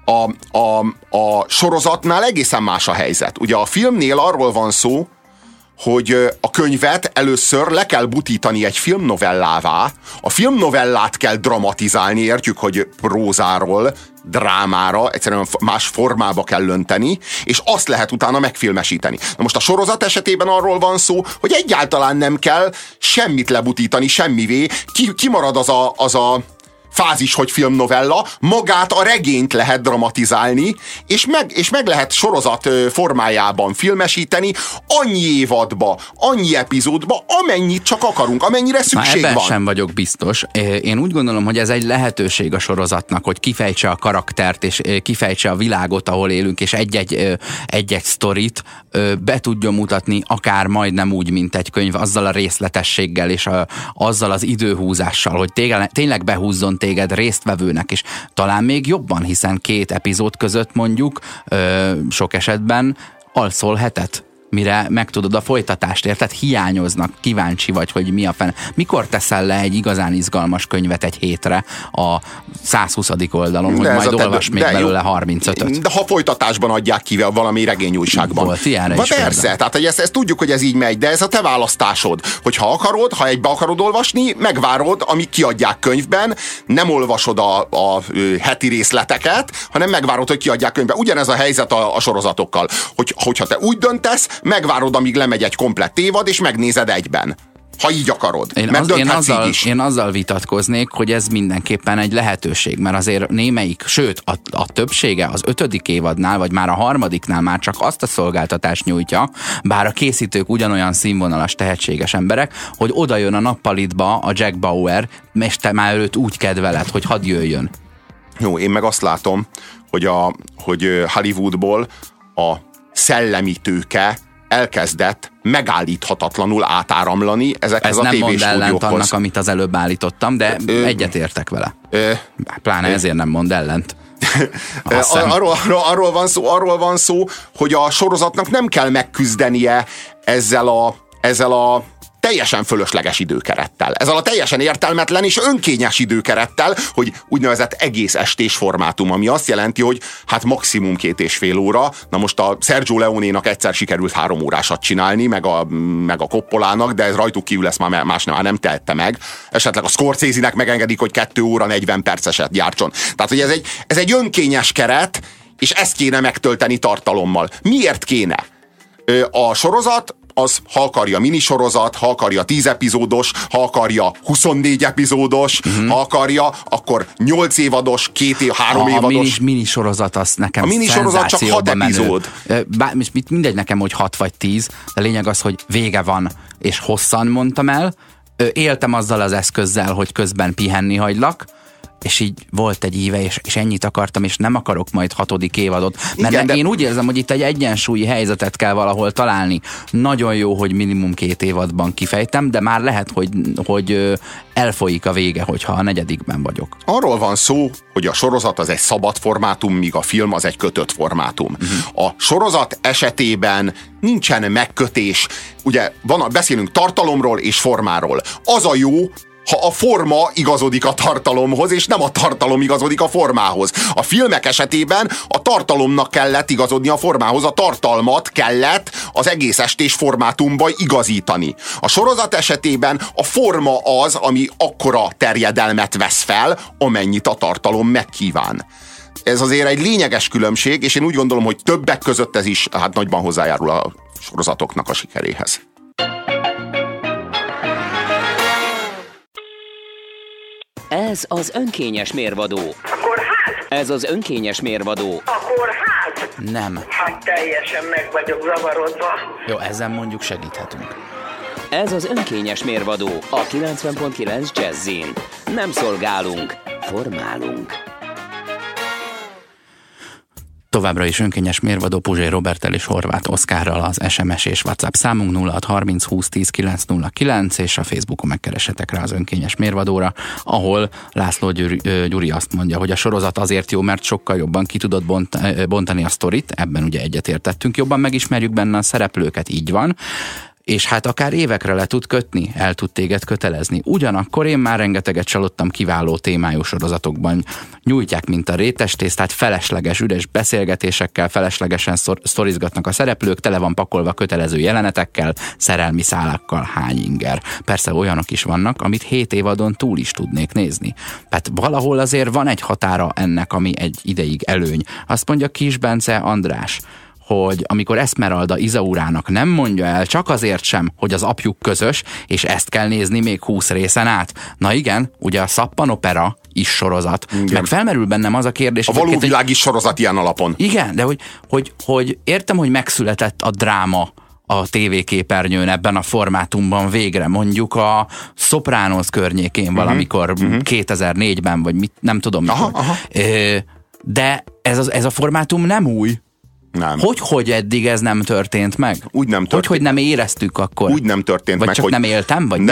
A sorozatnál egészen más a helyzet. Ugye a filmnél arról van szó, hogy a könyvet először le kell butítani egy filmnovellává, a filmnovellát kell dramatizálni, értjük, hogy prózáról drámára, egyszerűen más formába kell önteni, és azt lehet utána megfilmesíteni. Na most a sorozat esetében arról van szó, hogy egyáltalán nem kell semmit lebutítani, semmivé, kimarad az a fázis, hogy filmnovella, magát a regényt lehet dramatizálni, és meg lehet sorozat formájában filmesíteni, annyi évadba, annyi epizódba, amennyit csak akarunk, amennyire szükség van. Ebben sem vagyok biztos. Én úgy gondolom, hogy ez egy lehetőség a sorozatnak, hogy kifejtse a karaktert, és kifejtse a világot, ahol élünk, és egy-egy sztorit be tudjon mutatni, akár majdnem úgy, mint egy könyv, azzal a részletességgel, és azzal az időhúzással, hogy tényleg behúzzon téged résztvevőnek, és talán még jobban, hiszen 2 epizód között mondjuk sok esetben alszol hetet, mire megtudod a folytatást, érted? Hiányoznak, kíváncsi vagy, hogy mi a fene. Mikor teszel le egy igazán izgalmas könyvet egy hétre a 120. oldalon, hogy majd olvasd még belőle 35-öt? De ha folytatásban adják ki valami regényújságban. Volt ilyenre is persze, például. Tehát hogy ezt tudjuk, hogy ez így megy, de ez a te választásod, hogy ha egybe akarod olvasni, megvárod, amíg kiadják könyvben, nem olvasod a heti részleteket, hanem megvárod, hogy kiadják könyvben. Ugyanez a helyzet a sorozatokkal. Hogyha te úgy döntesz, megvárod, amíg lemegy egy komplett évad, és megnézed egyben. Ha így akarod. Én azzal vitatkoznék, hogy ez mindenképpen egy lehetőség, mert azért némelyik, sőt a többsége az 5. évadnál, vagy már a 3-nál már csak azt a szolgáltatást nyújtja, bár a készítők ugyanolyan színvonalas, tehetséges emberek, hogy oda jön a nappalitba a Jack Bauer, és te már őt úgy kedveled, hogy hadd jöjjön. Jó, én meg azt látom, hogy Hollywoodból a szellemi tőke elkezdett megállíthatatlanul átáramlani ezekhez a tévés Ez nem mond ellent annak, amit az előbb állítottam, de egyetértek vele. Pláne ezért nem mond ellent. Arról van szó, hogy a sorozatnak nem kell megküzdenie ezzel a teljesen fölösleges időkerettel. Ezzel a teljesen értelmetlen és önkényes időkerettel, hogy úgynevezett egész estés formátum, ami azt jelenti, hogy hát maximum 2,5 óra. Na most a Sergio Leone-nak egyszer sikerült 3 órásat csinálni, meg a Coppolának, de ez rajtuk kívül ezt már más nem tehette meg. Esetleg a Scorsese-nek megengedik, hogy 2 óra 40 perceset gyártson. Tehát, hogy ez egy önkényes keret, és ezt kéne megtölteni tartalommal. Miért kéne? A sorozat az, ha akarja minisorozat, ha akarja 10 epizódos, ha akarja 24 epizódos, ha akarja, akkor 8 évados, 3 évados. A minisorozat az nekem a minisorozat csak 6 epizód. Mindegy nekem, hogy 6 vagy 10, de lényeg az, hogy vége van, és hosszan mondtam el. Éltem azzal az eszközzel, hogy közben pihenni hagylak, és így volt egy éve, és ennyit akartam, és nem akarok majd 6. évadot. Mert igen, én úgy érzem, hogy itt egy egyensúlyi helyzetet kell valahol találni. Nagyon jó, hogy minimum 2 évadban kifejtem, de már lehet, hogy elfolyik a vége, hogyha a 4. vagyok. Arról van szó, hogy a sorozat az egy szabad formátum, míg a film az egy kötött formátum. A sorozat esetében nincsen megkötés. Ugye beszélünk tartalomról és formáról. Az a jó, ha a forma igazodik a tartalomhoz, és nem a tartalom igazodik a formához. A filmek esetében a tartalomnak kellett igazodni a formához, a tartalmat kellett az egész estés formátumba igazítani. A sorozat esetében a forma az, ami akkora terjedelmet vesz fel, amennyit a tartalom megkíván. Ez azért egy lényeges különbség, és én úgy gondolom, hogy többek között ez is nagyban hozzájárul a sorozatoknak a sikeréhez. Ez az önkényes mérvadó. Akkor hát? Ez az önkényes mérvadó. Akkor hát? Nem. Hát teljesen meg vagyok zavarodva. Jó, ezen mondjuk segíthetünk. Ez az önkényes mérvadó a 90.9 Jazzin. Nem szolgálunk, formálunk. Továbbra is önkényes mérvadó Puzsér Roberttel és Horváth Oszkárral az SMS és WhatsApp számunk 0630 20 10 909, és a Facebookon megkeresetek rá az önkényes mérvadóra, ahol László Gyuri azt mondja, hogy a sorozat azért jó, mert sokkal jobban ki tudod bontani a sztorit, ebben ugye egyetértettünk, jobban megismerjük benne a szereplőket, így van, és hát akár évekre le tud kötni, el tud téged kötelezni. Ugyanakkor én már rengeteget csalódtam kiváló témájú sorozatokban. Nyújtják, mint a rétestésztát, felesleges, üres beszélgetésekkel, feleslegesen sztorizgatnak a szereplők, tele van pakolva kötelező jelenetekkel, szerelmi szálakkal, hány inger. Persze olyanok is vannak, amit 7 évadon túl is tudnék nézni. Tehát valahol azért van egy határa ennek, ami egy ideig előny. Azt mondja Kis Bence András, hogy amikor Esmeralda Izaurának nem mondja el csak azért sem, hogy az apjuk közös, és ezt kell nézni még 20 részen át. Na igen, ugye a szappanopera is sorozat. Igen. Meg felmerül bennem az a kérdés... A való világ is sorozat ilyen alapon. Igen, de hogy értem, hogy megszületett a dráma a tévéképernyőn ebben a formátumban végre, mondjuk a Sopranos környékén valamikor 2004-ben, vagy mit, nem tudom mikor. Aha. De ez a formátum nem új. Nem. Hogy eddig ez nem történt meg? Úgy nem történt. Hogy nem éreztük akkor? Úgy nem történt vagy meg, csak hogy... nem éltem? Vagy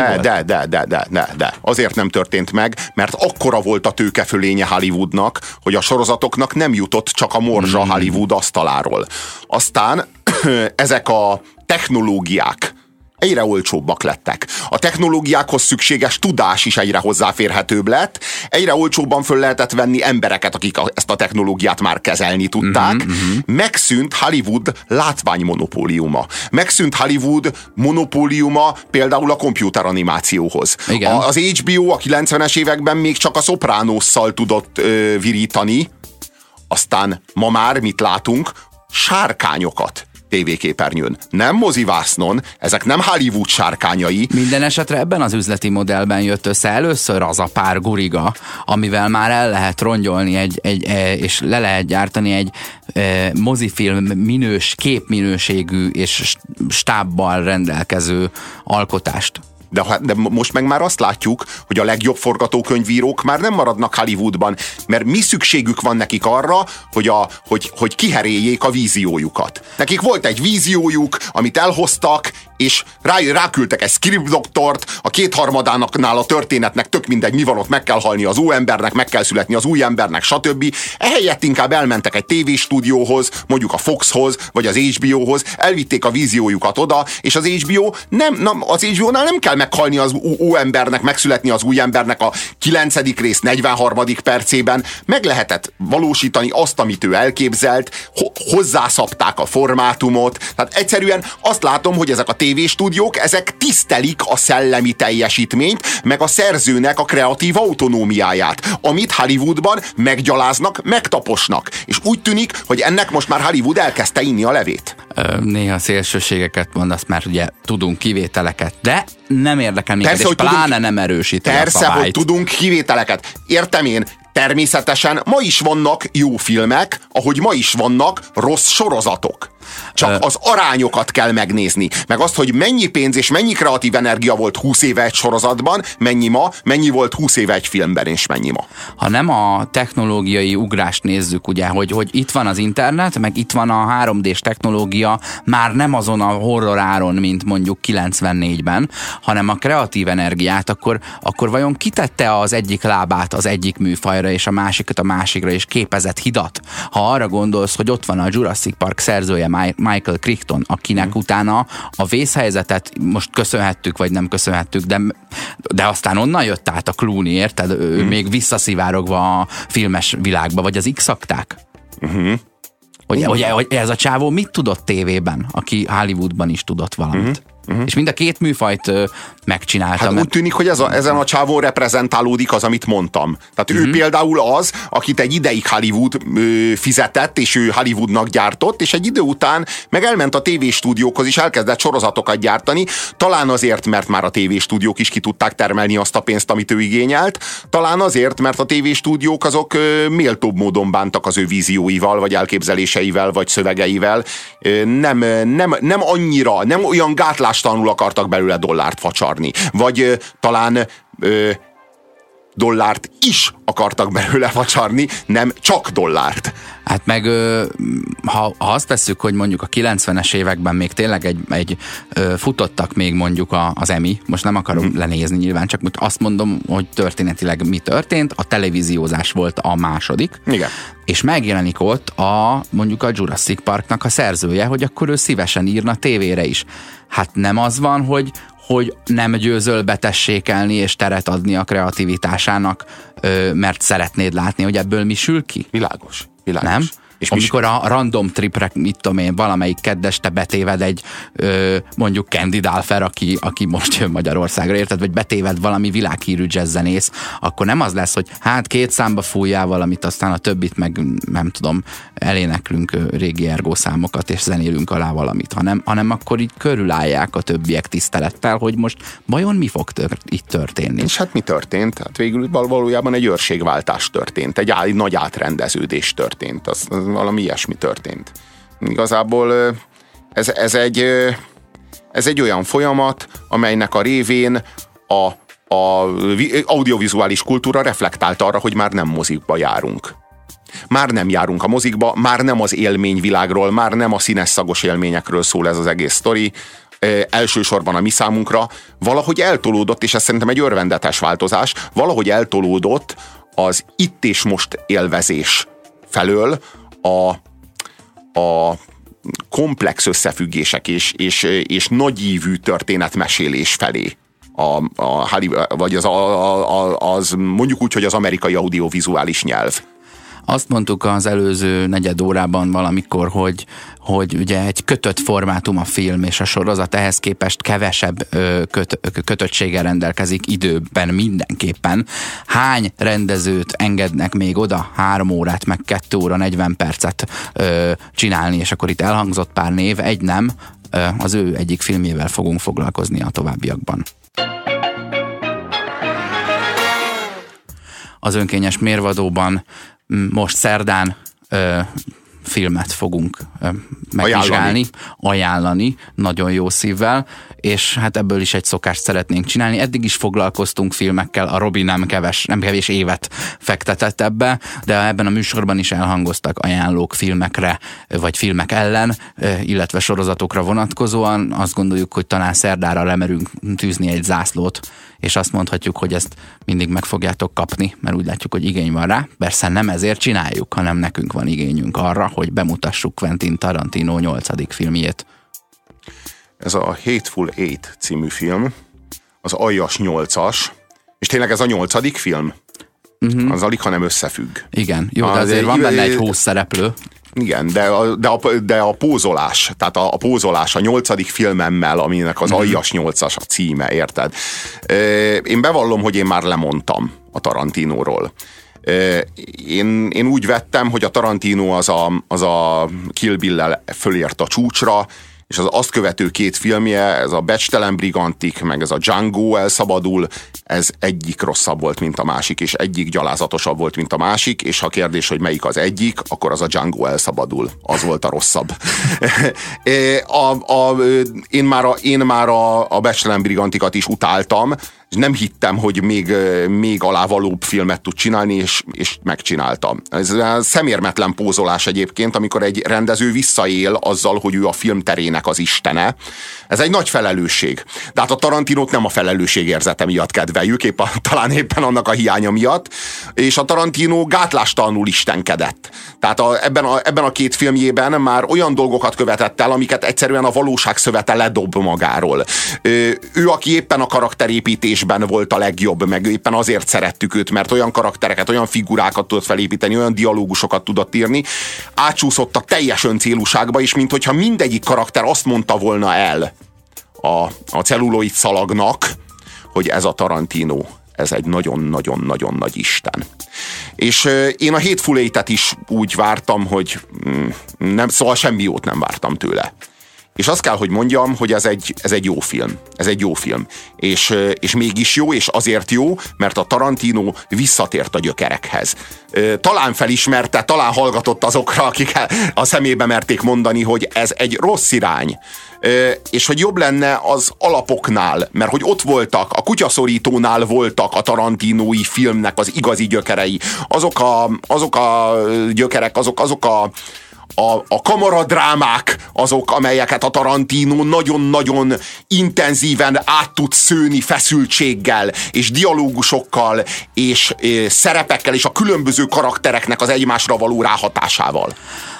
De. Azért nem történt meg, mert akkora volt a tőkefölénye Hollywoodnak, hogy a sorozatoknak nem jutott csak a morzsa Hollywood asztaláról. Aztán ezek a technológiák egyre olcsóbbak lettek. A technológiákhoz szükséges tudás is egyre hozzáférhetőbb lett. Egyre olcsóbban föl lehetett venni embereket, akik ezt a technológiát már kezelni tudták. Megszűnt Hollywood látványmonopóliuma. Megszűnt Hollywood monopóliuma például a komputeranimációhoz. Az HBO a 90-es években még csak a Sopranosszal tudott virítani. Aztán ma már mit látunk? Sárkányokat tévéképernyőn. Nem mozivásznon, ezek nem Hollywood sárkányai. Minden esetre ebben az üzleti modellben jött össze először az a pár guriga, amivel már el lehet rongyolni és le lehet gyártani egy mozifilm képminőségű és stábbal rendelkező alkotást. De most meg már azt látjuk, hogy a legjobb forgatókönyvírók már nem maradnak Hollywoodban, mert mi szükségük van nekik arra, hogy kiheréljék a víziójukat. Nekik volt egy víziójuk, amit elhoztak, és ráküldtek egy script doktort, a 2/3-nál a történetnek tök mindegy, mi van ott, meg kell halni az óembernek, meg kell születni az új embernek, stb. Ehelyett inkább elmentek egy tévéstúdióhoz, mondjuk a Foxhoz, vagy az HBO-hoz, elvitték a víziójukat oda, és az HBO-nál nem kell meghalni az óembernek, megszületni az új embernek a 9. rész 43. percében. Meg lehetett valósítani azt, amit ő elképzelt, hozzászabták a formátumot. Tehát egyszerűen azt látom, hogy ezek a tévéstúdiók, ezek tisztelik a szellemi teljesítményt, meg a szerzőnek a kreatív autonómiáját, amit Hollywoodban meggyaláznak, megtaposnak. És úgy tűnik, hogy ennek most már Hollywood elkezdte inni a levét. Néha szélsőségeket mondasz, mert ugye tudunk kivételeket, de nem érdekel minket, persze, és pláne nem erősíti a szabályt. Persze, hogy tudunk kivételeket. Értem én, természetesen ma is vannak jó filmek, ahogy ma is vannak rossz sorozatok. Csak az arányokat kell megnézni. Meg azt, hogy mennyi pénz és mennyi kreatív energia volt 20 éve egy sorozatban, mennyi ma, mennyi volt 20 éve egy filmben, és mennyi ma. Ha nem a technológiai ugrást nézzük, ugye, hogy itt van az internet, meg itt van a 3D-s technológia, már nem azon a horror áron, mint mondjuk 94-ben, hanem a kreatív energiát, akkor vajon kitette az egyik lábát az egyik műfajra, és a másikat a másikra, és képezett hidat? Ha arra gondolsz, hogy ott van a Jurassic Park szerzője Michael Crichton, akinek utána a vészhelyzetet most köszönhettük, vagy nem köszönhettük, de aztán onnan jött át a Clooney, érted? Ő még visszaszivárogva a filmes világba, vagy az X-akták. Hogy ez a csávó mit tudott tévében, aki Hollywoodban is tudott valamit. És mind a két műfajt megcsinálta. Hát úgy tűnik, hogy ezen a csávón reprezentálódik az, amit mondtam. Tehát ő például az, akit egy ideig Hollywood fizetett, és ő Hollywoodnak gyártott, és egy idő után meg elment a tévéstúdiókhoz, és elkezdett sorozatokat gyártani, talán azért, mert már a tévéstúdiók is ki tudták termelni azt a pénzt, amit ő igényelt, talán azért, mert a tévéstúdiók azok méltóbb módon bántak az ő vízióival, vagy elképzeléseivel, vagy szövegeivel. Nem annyira, nem olyan gátlás gátlástalanul akartak belőle dollárt facsarni. Vagy talán dollárt is akartak belőle facsarni, nem csak dollárt. Hát meg ha azt tesszük, hogy mondjuk a 90-es években még tényleg futottak még mondjuk az Emmy, most nem akarom lenézni nyilván, csak azt mondom, hogy történetileg mi történt, a televíziózás volt a második, igen. És megjelenik ott mondjuk a Jurassic Parknak a szerzője, hogy akkor ő szívesen írna tévére is. Hát nem az van, hogy nem győzöl betessékelni és teret adni a kreativitásának, mert szeretnéd látni, hogy ebből mi sül ki? Világos. Nem? És amikor a random tripre, mit tudom én, valamelyik keddeste betéved egy mondjuk Candy Dulfer, aki most jön Magyarországra, érted? Vagy betéved valami világhírű jazzzenész, akkor nem az lesz, hogy hát 2 számba fújjál valamit, aztán a többit meg nem tudom, eléneklünk régi ergó számokat, és zenélünk alá valamit, hanem akkor így körülállják a többiek tisztelettel, hogy most vajon mi fog itt történni. És hát mi történt? Hát végül valójában egy őrségváltás történt, egy nagy átrendeződés történt. Az valami ilyesmi történt. Igazából ez egy olyan folyamat, amelynek a révén a audiovizuális kultúra reflektált arra, hogy már nem mozikba járunk. Már nem járunk a mozikba, már nem az élményvilágról, már nem a színes szagos élményekről szól ez az egész sztori. Elsősorban a mi számunkra valahogy eltolódott, és ez szerintem egy örvendetes változás, valahogy eltolódott az itt és most élvezés felől a komplex összefüggések és nagyívű történetmesélés felé. Vagy az mondjuk úgy, hogy az amerikai audiovizuális nyelv. Azt mondtuk az előző negyed órában valamikor, hogy ugye egy kötött formátum a film, és a sorozat ehhez képest kevesebb kötöttséggel rendelkezik időben mindenképpen. Hány rendezőt engednek még oda 3 órát, meg 2 óra 40 percet csinálni, és akkor itt elhangzott pár név, egy nem, az ő egyik filmjével fogunk foglalkozni a továbbiakban. Az önkényes mérvadóban most szerdán filmet fogunk megvizsgálni, ajánlani nagyon jó szívvel, és hát ebből is egy szokást szeretnénk csinálni. Eddig is foglalkoztunk filmekkel, a Robi nem kevés évet fektetett ebbe, de ebben a műsorban is elhangoztak ajánlók filmekre, vagy filmek ellen, illetve sorozatokra vonatkozóan. Azt gondoljuk, hogy talán szerdára lemerünk tűzni egy zászlót, és azt mondhatjuk, hogy ezt mindig meg fogjátok kapni, mert úgy látjuk, hogy igény van rá. Persze nem ezért csináljuk, hanem nekünk van igényünk arra, hogy bemutassuk Quentin Tarantino 8. filmjét. Ez a Hateful Eight című film, az aljas 8-as, és tényleg ez a 8. film? Az alig, hanem összefügg. Igen, jó, de azért van benne egy 20 szereplő. Igen, de a pózolás, tehát a pózolás a 8. filmemmel, aminek az aljas 8-as a címe, érted? Én bevallom, hogy én már lemondtam a Tarantinóról. Én úgy vettem, hogy a Tarantino az a Kill Bill-lel fölért a csúcsra, és az azt követő 2 filmje, ez a Becstelen Brigantik, meg ez a Django elszabadul, ez egyik rosszabb volt, mint a másik, és egyik gyalázatosabb volt, mint a másik, és ha kérdés, hogy melyik az egyik, akkor az a Django elszabadul. Az volt a rosszabb. Én már a Becstelen Brigantikat is utáltam, és nem hittem, hogy még alávalóbb filmet tud csinálni, és megcsinálta. Ez szemérmetlen pózolás egyébként, amikor egy rendező visszaél azzal, hogy ő a filmterének az istene. Ez egy nagy felelősség. De hát a Tarantinót nem a felelősségérzete miatt kedveljük, talán éppen annak a hiánya miatt, és a Tarantino gátlástalanul istenkedett. Tehát ebben a 2 filmjében már olyan dolgokat követett el, amiket egyszerűen a valóság szövete ledob magáról. Ő, aki éppen a karakterépítésben volt a legjobb, meg éppen azért szerettük őt, mert olyan karaktereket, olyan figurákat tudott felépíteni, olyan dialógusokat tudott írni, átsúszott a teljes öncélúságba is, mint hogyha mindegyik karakter azt mondta volna el a celluloid szalagnak, hogy ez a Tarantino, ez egy nagyon-nagyon-nagyon nagy isten. És én a Hateful Eight-et is úgy vártam, hogy szóval semmi jót nem vártam tőle. És azt kell, hogy mondjam, hogy ez egy jó film. Ez egy jó film. És mégis jó, és azért jó, mert a Tarantino visszatért a gyökerekhez. Talán felismerte, talán hallgatott azokra, akik a szemébe merték mondani, hogy ez egy rossz irány. És hogy jobb lenne az alapoknál, mert hogy ott voltak, a Kutyaszorítónál voltak a tarantinói filmnek az igazi gyökerei. Azok a gyökerek, azok a kamaradrámák azok, amelyeket a Tarantino nagyon-nagyon intenzíven át tud szőni feszültséggel, és dialógusokkal, és szerepekkel, és a különböző karaktereknek az egymásra való ráhatásával.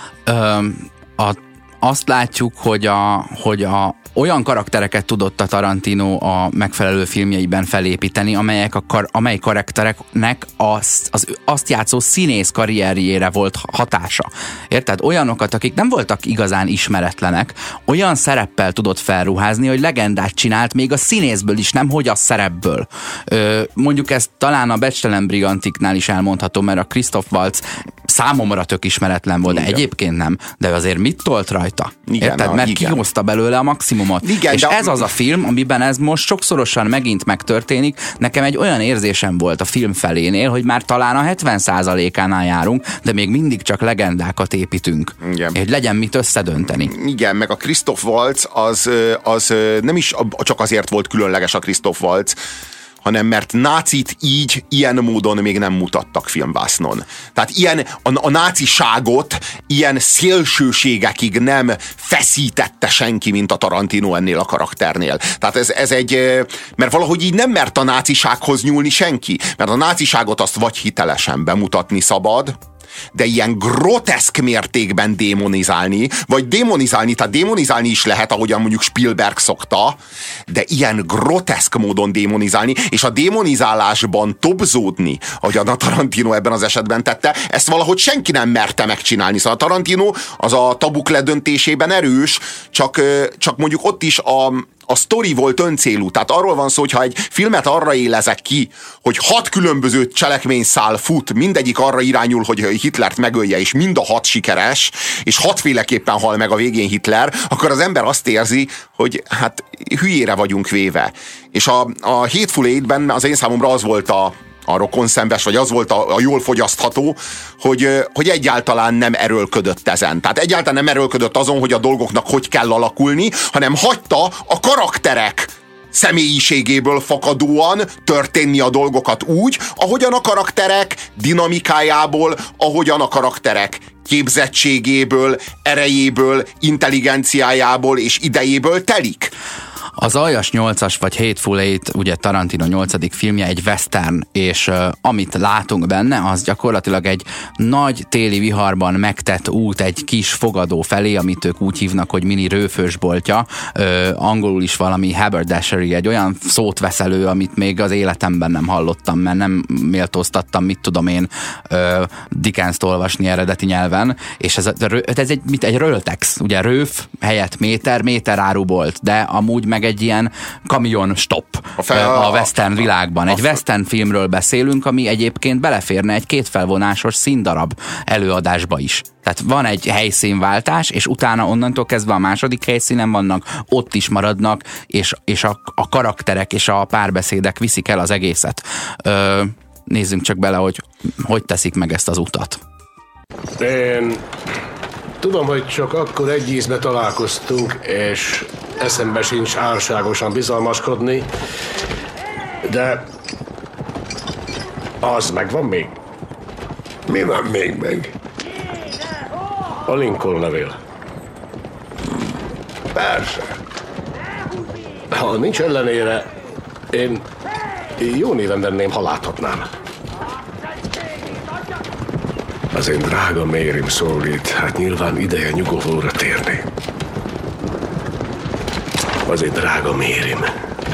Azt látjuk, hogy olyan karaktereket tudott a Tarantino a megfelelő filmjeiben felépíteni, amely karaktereknek azt játszó színész karrierjére volt hatása. Érted? Olyanokat, akik nem voltak igazán ismeretlenek, olyan szereppel tudott felruházni, hogy legendát csinált még a színészből is, nem hogy a szerepből. Mondjuk ezt talán a Becstelen Brigantiknál is elmondható, mert a Christoph Waltz számomra tök ismeretlen volt, de egyébként nem. De azért mit tolt rajta? Igen, érted? Mert kihozta belőle a maximumot. Igen, és ez az a film, amiben ez most sokszorosan megint megtörténik. Nekem egy olyan érzésem volt a film felénél, hogy már talán a 70%-ánál járunk, de még mindig csak legendákat építünk. Igen. Hogy legyen mit összedönteni. Igen, meg a Christoph Waltz az nem is csak azért volt különleges a Christoph Waltz, hanem mert nácit ilyen módon még nem mutattak filmvásznon. Tehát a náciságot ilyen szélsőségekig nem feszítette senki, mint a Tarantino ennél a karakternél. Tehát mert valahogy így nem mert a nácisághoz nyúlni senki, mert a náciságot azt vagy hitelesen bemutatni szabad, de ilyen groteszk mértékben démonizálni, vagy tehát démonizálni is lehet, ahogyan mondjuk Spielberg szokta, de ilyen groteszk módon démonizálni, és a démonizálásban tobzódni, ahogyan a Tarantino ebben az esetben tette, ezt valahogy senki nem merte megcsinálni. Szóval a Tarantino az a tabuk ledöntésében erős, csak mondjuk ott is a sztori volt öncélú. Tehát arról van szó, hogy ha egy filmet arra élezek ki, hogy 6 különböző cselekményszál fut, mindegyik arra irányul, hogy Hitlert megölje, és mind a 6 sikeres, és 6 féleképpen hal meg a végén Hitler, akkor az ember azt érzi, hogy hát hülyére vagyunk véve. És a Hateful Eight-ben az én számomra az volt a rokonszenves, vagy az volt a jól fogyasztható, hogy egyáltalán nem erőlködött ezen. Tehát egyáltalán nem erőlködött azon, hogy a dolgoknak hogy kell alakulni, hanem hagyta a karakterek személyiségéből fakadóan történni a dolgokat úgy, ahogyan a karakterek dinamikájából, ahogyan a karakterek képzettségéből, erejéből, intelligenciájából és idejéből telik. Az Aljas 8-as vagy Hateful Eight, ugye Tarantino 8. filmje egy western, és amit látunk benne, az gyakorlatilag egy nagy téli viharban megtett út egy kis fogadó felé, amit ők úgy hívnak, hogy mini rőfősboltja, angolul is valami haberdashery, egy olyan szót vesz elő, amit még az életemben nem hallottam, mert nem méltóztattam, mit tudom én, Dickenst olvasni eredeti nyelven, és ez egy röltex, ugye rőf helyett méter árubolt, de amúgy meg egy ilyen kamion stop a western világban. Egy western filmről beszélünk, ami egyébként beleférne egy 2 felvonásos színdarab előadásba is. Tehát van egy helyszínváltás, és utána onnantól kezdve a második helyszínen vannak, ott is maradnak, és a karakterek és a párbeszédek viszik el az egészet. Nézzünk csak bele, hogy teszik meg ezt az utat. Én tudom, hogy csak akkor egy ízbe találkoztunk, és eszembe sincs álságosan bizalmaskodni, de az megvan még. Mi van még meg? A Lincoln levél. Persze. Ha nincs ellenére, én jó néven venném, ha láthatnám. Az én drága Mérim szólít, hát nyilván ideje nyugovóra térni. Az én drága Mérim.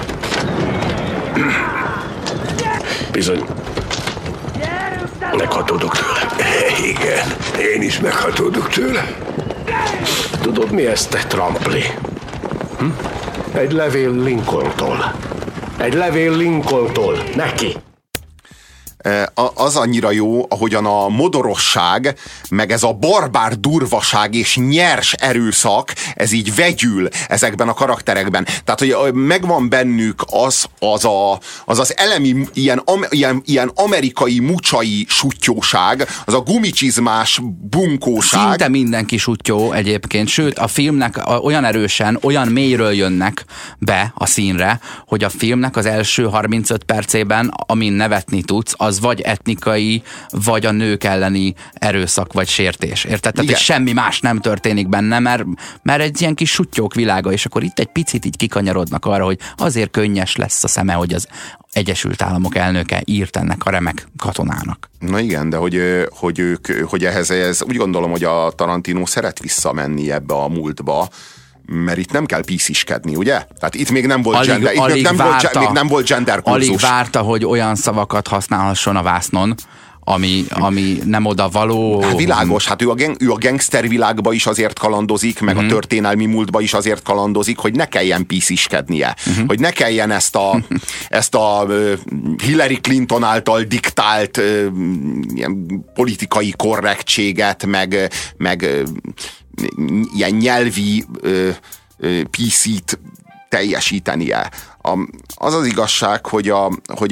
Bizony, meghatódok tőle. Igen, én is meghatódok tőle. Tudod, mi ez, te trampli? Egy levél Lincolntól. Egy levél Lincolntól. Neki. az annyira jó, ahogyan a modorosság, meg ez a barbár durvaság és nyers erőszak, ez így vegyül ezekben a karakterekben. Tehát, hogy megvan bennük az elemi ilyen amerikai mucsai suttyóság, az a gumicsizmás bunkóság. Szinte mindenki suttyó egyébként, sőt a filmnek olyan erősen, olyan mélyről jönnek be a színre, hogy a filmnek az első 35 percében, amin nevetni tudsz, az vagy etnikai, vagy a nők elleni erőszak, vagy sértés. Érted? Tehát, hogy semmi más nem történik benne, mert egy ilyen kis suttyók világa, és akkor itt egy picit így kikanyarodnak arra, hogy azért könnyes lesz a szeme, hogy az Egyesült Államok elnöke írt ennek a remek katonának. Na igen, de hogy ehhez úgy gondolom, hogy a Tarantino szeret visszamenni ebbe a múltba, mert itt nem kell pisziskedni, ugye? Tehát itt még nem volt nem volt gender kurzus. Alig várta, hogy olyan szavakat használhasson a vásznon, ami nem oda való. Hát világos, hát ő a gangster világba is azért kalandozik, meg a történelmi múltba is azért kalandozik, hogy ne kelljen pisziskednie. Hogy ne kelljen ezt a Hillary Clinton által diktált ilyen politikai korrektséget, meg ilyen nyelvi PC-t teljesítenie. Az igazság, hogy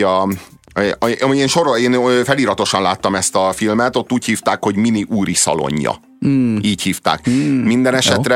én feliratosan láttam ezt a filmet, ott úgy hívták, hogy Mini úri szalonja. Így hívták. Minden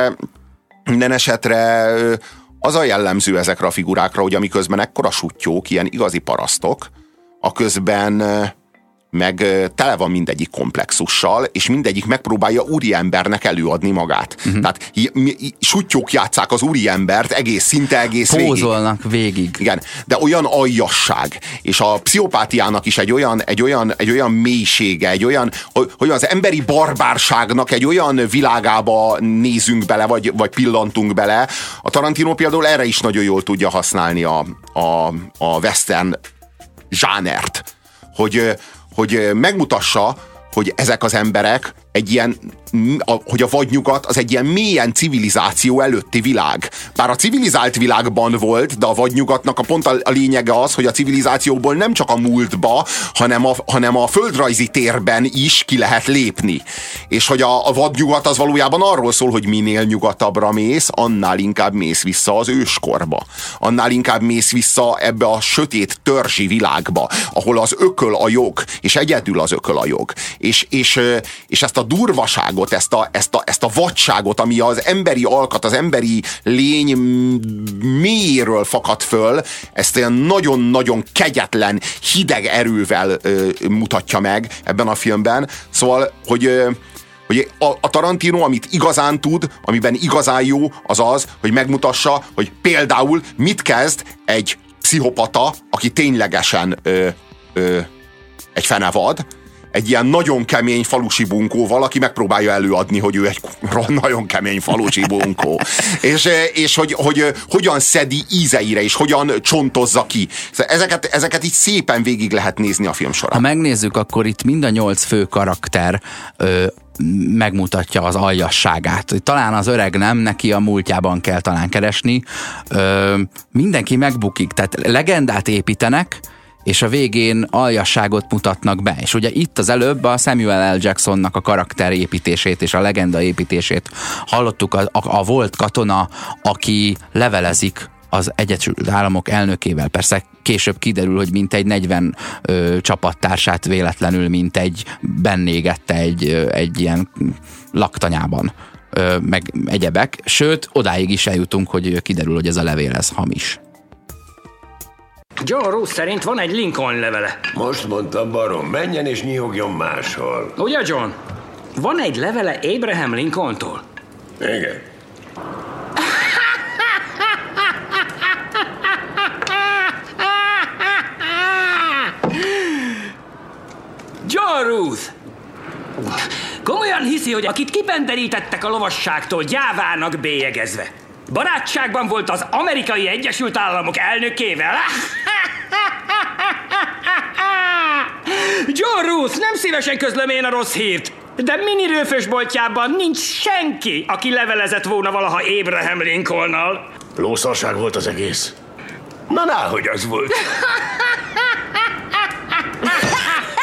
esetre az a jellemző ezekre a figurákra, hogy amiközben ekkora suttyók, ilyen igazi parasztok, aközben meg tele van mindegyik komplexussal, és mindegyik megpróbálja úriembernek előadni magát. Tehát suttyók játsszák az úriembert szinte egész végig. Pózolnak végig. Igen, de olyan aljasság, és a pszichopátiának is egy olyan mélysége, hogy az emberi barbárságnak egy olyan világába nézünk bele, vagy pillantunk bele. A Tarantino például erre is nagyon jól tudja használni a western zsánert, hogy megmutassa, hogy ezek az emberek hogy a vadnyugat az egy ilyen mélyen civilizáció előtti világ. Bár a civilizált világban volt, de a vadnyugatnak pont a lényege az, hogy a civilizációból nem csak a múltba, hanem a földrajzi térben is ki lehet lépni. És hogy a vadnyugat az valójában arról szól, hogy minél nyugatabbra mész, annál inkább mész vissza az őskorba. Annál inkább mész vissza ebbe a sötét törzsi világba, ahol az ököl a jog, és egyedül az ököl a jog. És ezt a durvaságot, ezt a vadságot, ami az emberi alkat, az emberi lény mélyéről fakad föl, ezt ilyen nagyon-nagyon kegyetlen, hideg erővel mutatja meg ebben a filmben. Szóval, hogy a Tarantino, amit igazán tud, amiben igazán jó, az, hogy megmutassa, hogy például mit kezd egy pszichopata, aki ténylegesen egy fenevad, egy ilyen nagyon kemény falusi bunkóval, aki megpróbálja előadni, hogy ő egy nagyon kemény falusi bunkó. és hogy hogyan szedi ízeire, és hogyan csontozza ki. Ezeket így szépen végig lehet nézni a film során. Ha megnézzük, akkor itt mind a 8 fő karakter megmutatja az aljasságát. Talán az öreg nem, neki a múltjában kell talán keresni. Mindenki megbukik, tehát legendát építenek, és a végén aljasságot mutatnak be. És ugye itt az előbb a Samuel L. Jacksonnak a karakter építését és a legenda építését hallottuk, a volt katona, aki levelezik az Egyesült Államok elnökével. Persze később kiderül, hogy mintegy 40 csapattársát véletlenül mintegy bennégette egy ilyen laktanyában, meg egyebek. Sőt, odáig is eljutunk, hogy kiderül, hogy ez a levél ez hamis. John Roos szerint van egy Lincoln levele. Most mondtam, barom, menjen és nyihogjon máshol. Ugye, John? Van egy levele Abraham Lincolntól? Igen. John Roos! Komolyan hiszi, hogy akit kipenterítettek a lovasságtól, gyávának bélyegezve, barátságban volt az Amerikai Egyesült Államok elnökével? John Roos, nem szívesen közlöm én a rossz hírt, de mini rőfösboltjában nincs senki, aki levelezett volna valaha Abraham Lincolnnal. Lószarság volt az egész. Na, náhogy az volt.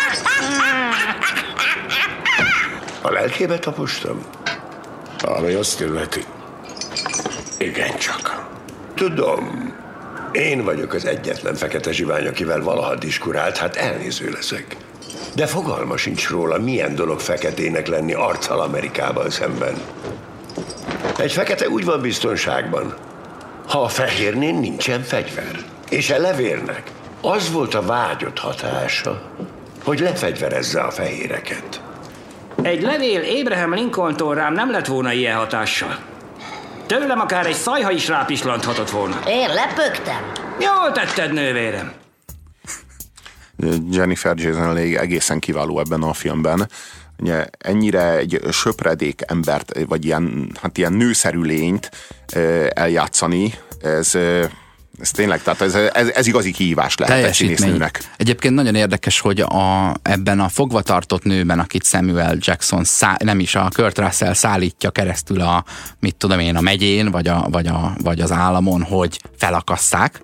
A lelkébe tapostam? Ami azt illeti. Igencsak. Tudom. Én vagyok az egyetlen fekete zsivány, akivel valaha diskurált, hát elnéző leszek. De fogalma sincs róla, milyen dolog feketének lenni arccal Amerikával szemben. Egy fekete úgy van biztonságban, ha a fehérnél nincsen fegyver. És a levélnek az volt a vágyott hatása, hogy lefegyverezze a fehéreket. Egy levél Abraham Lincolntól rám nem lett volna ilyen hatással. Tőlem akár egy szajha is rápislanthatott volna. Én lepögtem. Jól tetted, nővérem. Jennifer Jason Leigh egészen kiváló ebben a filmben. Ugye, ennyire egy söpredék embert, vagy ilyen nőszerű lényt eljátszani, ez tényleg, tehát ez igazi kihívás lehet egy színésznőnek. Egyébként nagyon érdekes, hogy ebben a fogvatartott nőben, akit Samuel Jackson nem is a Kurt Russell szállítja keresztül a megyén, vagy az államon, hogy felakasszák,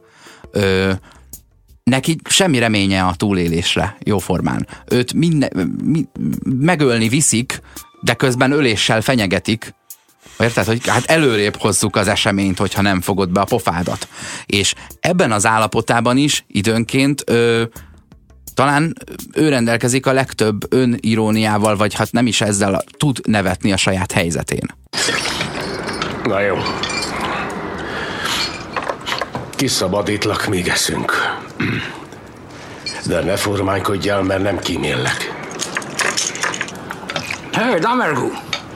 neki semmi reménye a túlélésre jóformán. Őt megölni viszik, de közben öléssel fenyegetik. Érted, hogy hát előrébb hozzuk az eseményt, hogyha nem fogod be a pofádat. És ebben az állapotában is időnként talán ő rendelkezik a legtöbb öniróniával, vagy hát nem is ezzel tud nevetni a saját helyzetén. Na jó. Kiszabadítlak, még eszünk. De ne formánykodjál, mert nem kíméllek. Hé, Damergu!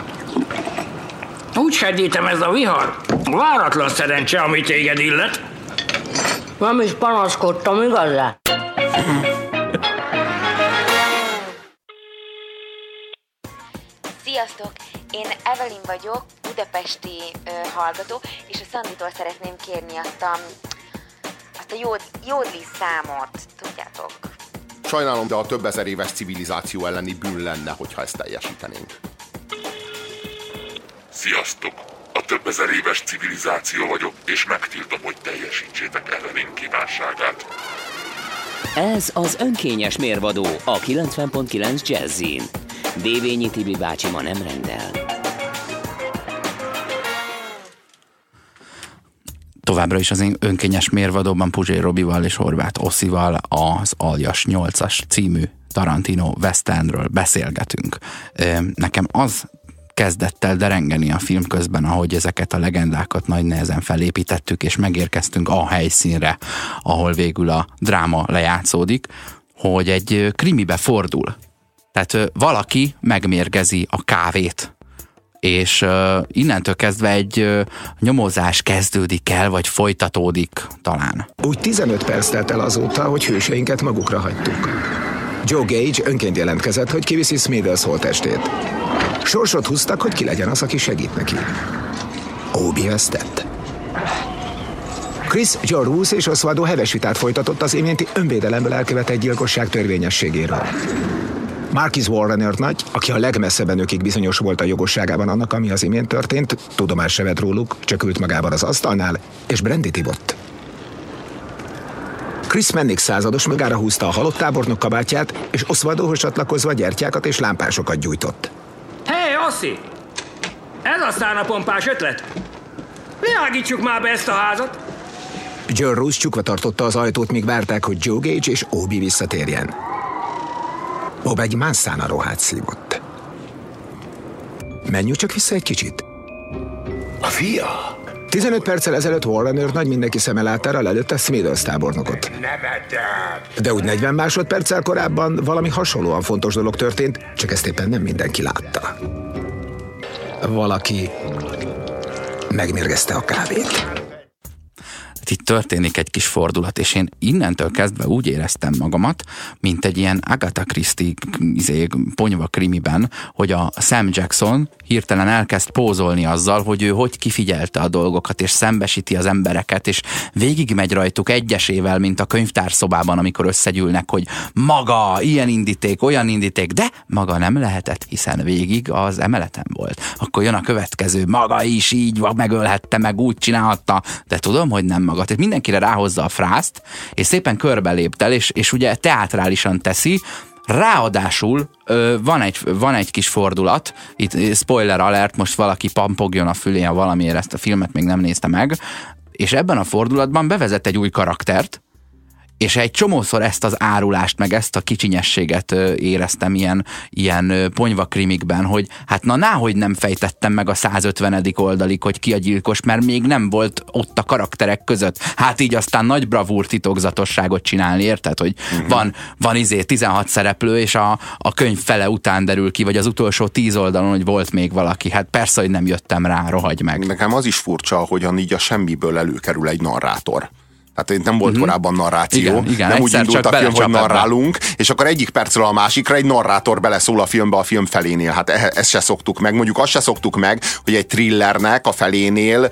Úgy serdítem ez a vihar. Váratlan szerencse, ami téged illet. Nem is panaszkodtam, igazán? Sziasztok! Én Evelyn vagyok, budapesti hallgató, és a Szanditól szeretném kérni azt a jódli számot, tudjátok. Sajnálom, de a több ezer éves civilizáció elleni bűn lenne, hogyha ezt teljesítenénk. Sziasztok! A több ezer éves civilizáció vagyok, és megtiltom, hogy teljesítsétek Evelyn kívánságát. Ez az önkényes mérvadó a 90.9 Jazzin. Dévényi Tibi bácsi ma nem rendel. Továbbra is az én önkényes mérvadóban Puzsér Robival és Horváth Osszival az Aljas 8-as című Tarantino westernről beszélgetünk. Nekem az kezdett el derengeni a film közben, ahogy ezeket a legendákat nagy nehezen felépítettük, és megérkeztünk a helyszínre, ahol végül a dráma lejátszódik, hogy egy krimibe fordul. Tehát valaki megmérgezi a kávét, és innentől kezdve egy nyomozás kezdődik el, vagy folytatódik talán. Úgy 15 perc telt el azóta, hogy hőseinket magukra hagytuk. Joe Gage önként jelentkezett, hogy kiviszi Smithers holttestét. Sorsot húztak, hogy ki legyen az, aki segít neki. Obi ezt tett. Chris Jarvis és Oswaldo heves vitát folytatott az iménti önvédelemből elkövetett gyilkosság törvényességéről. Marquis Warren őrnagy, aki a legmesszebben ökig bizonyos volt a jogosságában annak, ami az imént történt, tudomást se vett róluk, csak ült magában az asztalnál, és brandyt ivott. Chris Mannix százados magára húzta a halott tábornok kabátját, és Oswaldohoz csatlakozva gyertyákat és lámpásokat gyújtott. Hé, Ossi! Ez aztán a pompás ötlet! Világítsuk már be ezt a házat! Joe Roos csukva tartotta az ajtót, míg várták, hogy Joe Gage és Obi visszatérjen. Bob egy mászán a rohát szívott. Menjünk csak vissza egy kicsit. A fia? 15 perccel ezelőtt Warren őrnagy mindenki szeme láttára lelőtte Smithers tábornokot. De úgy 40 másodperccel korábban valami hasonlóan fontos dolog történt, csak ezt éppen nem mindenki látta. Valaki megmérgezte a kávét. Itt történik egy kis fordulat, és én innentől kezdve úgy éreztem magamat, mint egy ilyen Agatha Christie ponyva krimiben, hogy a Sam Jackson hirtelen elkezd pózolni azzal, hogy ő hogy kifigyelte a dolgokat, és szembesíti az embereket, és végigmegy rajtuk egyesével, mint a könyvtárszobában, amikor összegyűlnek, hogy maga, ilyen indíték, olyan indíték, de maga nem lehetett, hiszen végig az emeleten volt. Akkor jön a következő, maga is így megölhette, meg úgy csinálhatta, de tudom, hogy nem maga. Tehát mindenkire ráhozza a frászt, és szépen körbe léptel, és ugye teátrálisan teszi, Ráadásul van egy kis fordulat, itt spoiler alert, most valaki pampogjon a fülén, ha valamiért ezt a filmet még nem nézte meg, és ebben a fordulatban bevezet egy új karaktert, és egy csomószor ezt az árulást, meg ezt a kicsinyességet éreztem ilyen ponyvakrimikben, hogy hát náhogy nem fejtettem meg a 150. oldalig, hogy ki a gyilkos, mert még nem volt ott a karakterek között. Hát így aztán nagy bravúr titokzatosságot csinálni, érted? Hogy van 16 szereplő, és a könyv fele után derül ki, vagy az utolsó 10 oldalon, hogy volt még valaki. Hát persze, hogy nem jöttem rá, rohagy meg. Nekem az is furcsa, hogyan így a semmiből előkerül egy narrátor. Tehát nem volt korábban narráció, igen, nem úgy indult a film, hogy narrálunk, és akkor egyik percről a másikra egy narrátor beleszól a filmbe a film felénél. Hát ezt se szoktuk meg. Mondjuk azt se szoktuk meg, hogy egy thrillernek a felénél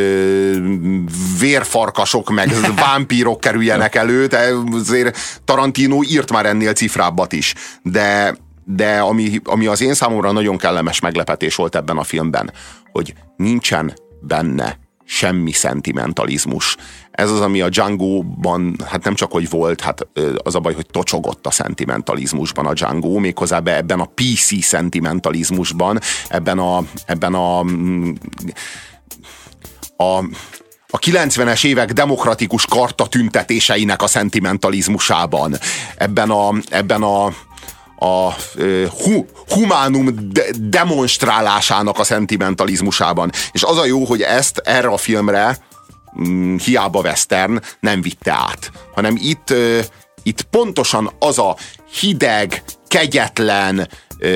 vérfarkasok meg vámpírok kerüljenek elő, de azért Tarantino írt már ennél cifrábbat is. De ami az én számomra nagyon kellemes meglepetés volt ebben a filmben, hogy nincsen benne semmi szentimentalizmus. Ez az, ami a Django-ban, hát nem csak hogy volt, hát az a baj, hogy tocsogott a szentimentalizmusban a Django, méghozzá ebben a PC szentimentalizmusban, ebben a 90-es évek demokratikus karta tüntetéseinek a szentimentalizmusában, ebben a humánum demonstrálásának a szentimentalizmusában. És az a jó, hogy ezt erre a filmre hiába western nem vitte át, hanem itt pontosan az a hideg, kegyetlen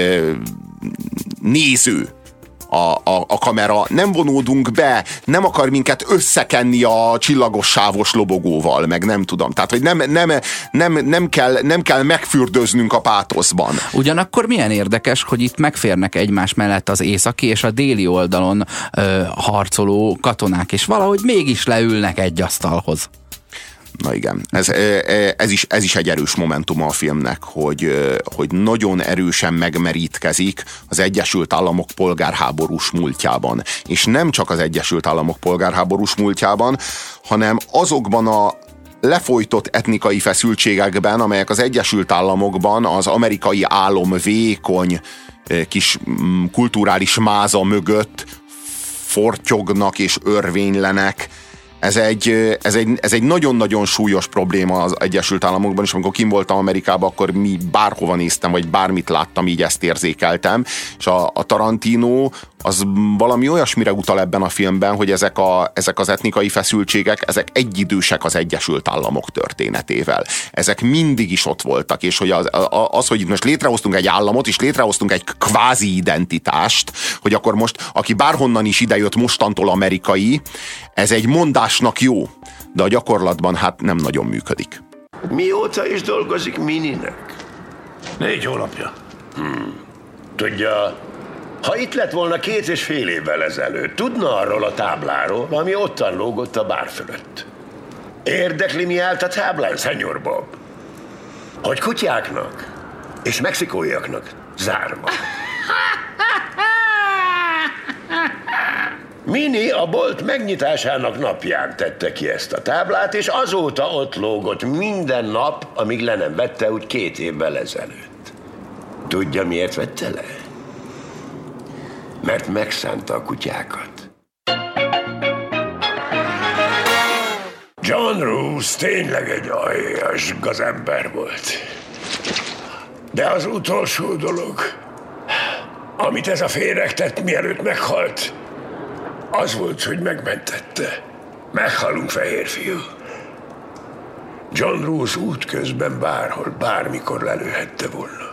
néző a kamera, nem vonódunk be, nem akar minket összekenni a csillagos sávos lobogóval, meg nem tudom. Tehát, hogy nem kell megfürdöznünk a pátoszban. Ugyanakkor milyen érdekes, hogy itt megférnek egymás mellett az északi és a déli oldalon harcoló katonák, és valahogy mégis leülnek egy asztalhoz. Na igen, ez is egy erős momentuma a filmnek, hogy nagyon erősen megmerítkezik az Egyesült Államok polgárháborús múltjában. És nem csak az Egyesült Államok polgárháborús múltjában, hanem azokban a lefolytott etnikai feszültségekben, amelyek az Egyesült Államokban az amerikai álom vékony kis kulturális máza mögött fortyognak és örvénylenek. Ez egy nagyon-nagyon súlyos probléma az Egyesült Államokban, és amikor kim voltam Amerikában, akkor bárhova néztem, vagy bármit láttam, így ezt érzékeltem. És a Tarantino az valami olyasmire utal ebben a filmben, hogy ezek az etnikai feszültségek, ezek egyidősek az Egyesült Államok történetével. Ezek mindig is ott voltak, és hogy az, hogy most létrehoztunk egy államot, és létrehoztunk egy kvázi identitást, hogy akkor most, aki bárhonnan is idejött, mostantól amerikai, ez egy mondásnak jó, de a gyakorlatban hát nem nagyon működik. Mióta is dolgozik Mininek? 4 hónapja. Tudja, ha itt lett volna 2,5 évvel ezelőtt, tudna arról a tábláról, ami ottan lógott a bár fölött. Érdekli, mi állt a táblán, Szenyor Bob? Hogy kutyáknak és mexikóiaknak zárva. Mini a bolt megnyitásának napján tette ki ezt a táblát, és azóta ott lógott minden nap, amíg le nem vette úgy 2 évvel ezelőtt. Tudja, miért vette le? Mert megszánta a kutyákat. John Roos tényleg egy aljas gazember volt. De az utolsó dolog, amit ez a féreg tett, mielőtt meghalt, az volt, hogy megmentette. Meghalunk, fehér fiú. John Roos útközben bárhol, bármikor lelőhette volna.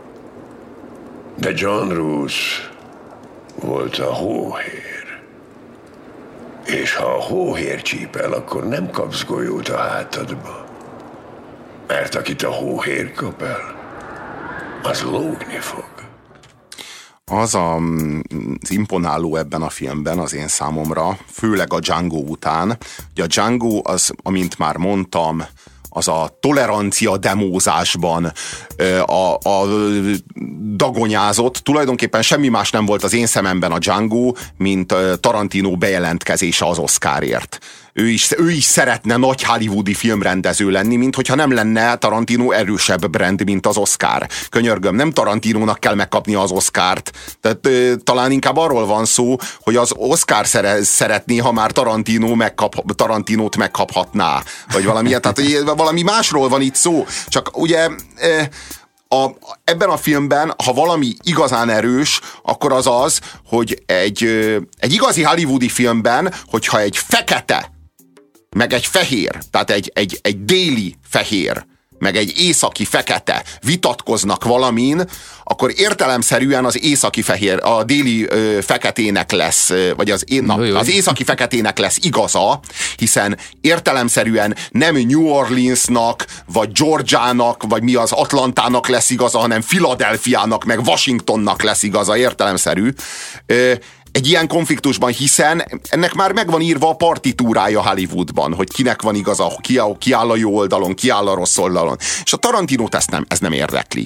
De John Roos volt a hóhér. És ha a hóhér csípel, akkor nem kapsz golyót a hátadba. Mert akit a hóhér kap el, az lógni fog. Az imponáló ebben a filmben az én számomra, főleg a Django után, hogy a Django az, amint már mondtam, az a tolerancia demózásban a dagonyázott, tulajdonképpen semmi más nem volt az én szememben a Django, mint Tarantino bejelentkezése az Oscarért. ő is szeretne nagy hollywoodi filmrendező lenni, mint hogyha nem lenne Tarantino erősebb brand, mint az Oscar. Könyörgöm, nem Tarantinónak kell megkapni az Oscart. Tehát talán inkább arról van szó, hogy az Oscar szeretné, ha már Tarantinót megkaphatná, vagy valami, tehát valami másról van itt szó. Csak ugye ebben a filmben, ha valami igazán erős, akkor az, hogy egy igazi hollywoodi filmben, hogyha egy fekete, meg egy fehér, tehát egy déli fehér, meg egy északi fekete vitatkoznak valamin, akkor értelemszerűen az északi fehér, a déli feketének lesz, vagy az északi feketének lesz igaza, hiszen értelemszerűen nem New Orleansnak, vagy Georgiának, vagy mi az Atlantának lesz igaza, hanem Philadelphiának, meg Washingtonnak lesz igaza, értelemszerű. Egy ilyen konfliktusban, hiszen ennek már meg van írva a partitúrája Hollywoodban, hogy kinek van igaza, ki áll a jó oldalon, ki áll a rossz oldalon. És a Tarantinót ez nem érdekli.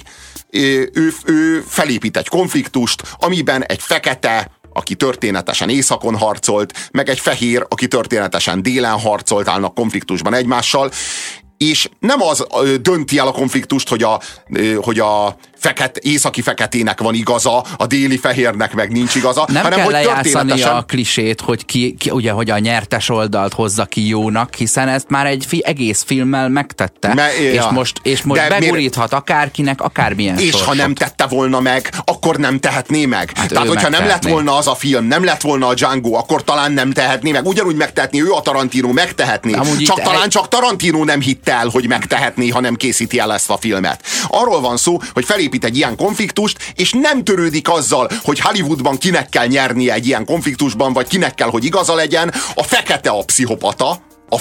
Ő felépít egy konfliktust, amiben egy fekete, aki történetesen északon harcolt, meg egy fehér, aki történetesen délen harcolt, állnak konfliktusban egymással, és nem az dönti el a konfliktust, hogy a északi feketének van igaza, a déli fehérnek meg nincs igaza, nem hanem kell hogy lejátszani a klisét, hogy ugye, hogy a nyertes oldalt hozza ki jónak, hiszen ezt már egy egész filmmel megtette, és most beguríthat akárkinek, akármilyen és sorsot. Ha nem tette volna meg, akkor nem tehetné meg. Hát tehát, hogyha nem lett volna az a film, nem lett volna a Django, akkor talán nem tehetné meg. Ugyanúgy megtehetné ő, a Tarantino megtehetné. Csak Tarantino nem hitte el, hogy megtehetné, ha nem készíti el ezt a filmet. Arról van szó, hogy felépít egy ilyen konfliktust, és nem törődik azzal, hogy Hollywoodban kinek kell nyernie egy ilyen konfliktusban, vagy kinek kell, hogy igaza legyen. A fekete a pszichopata,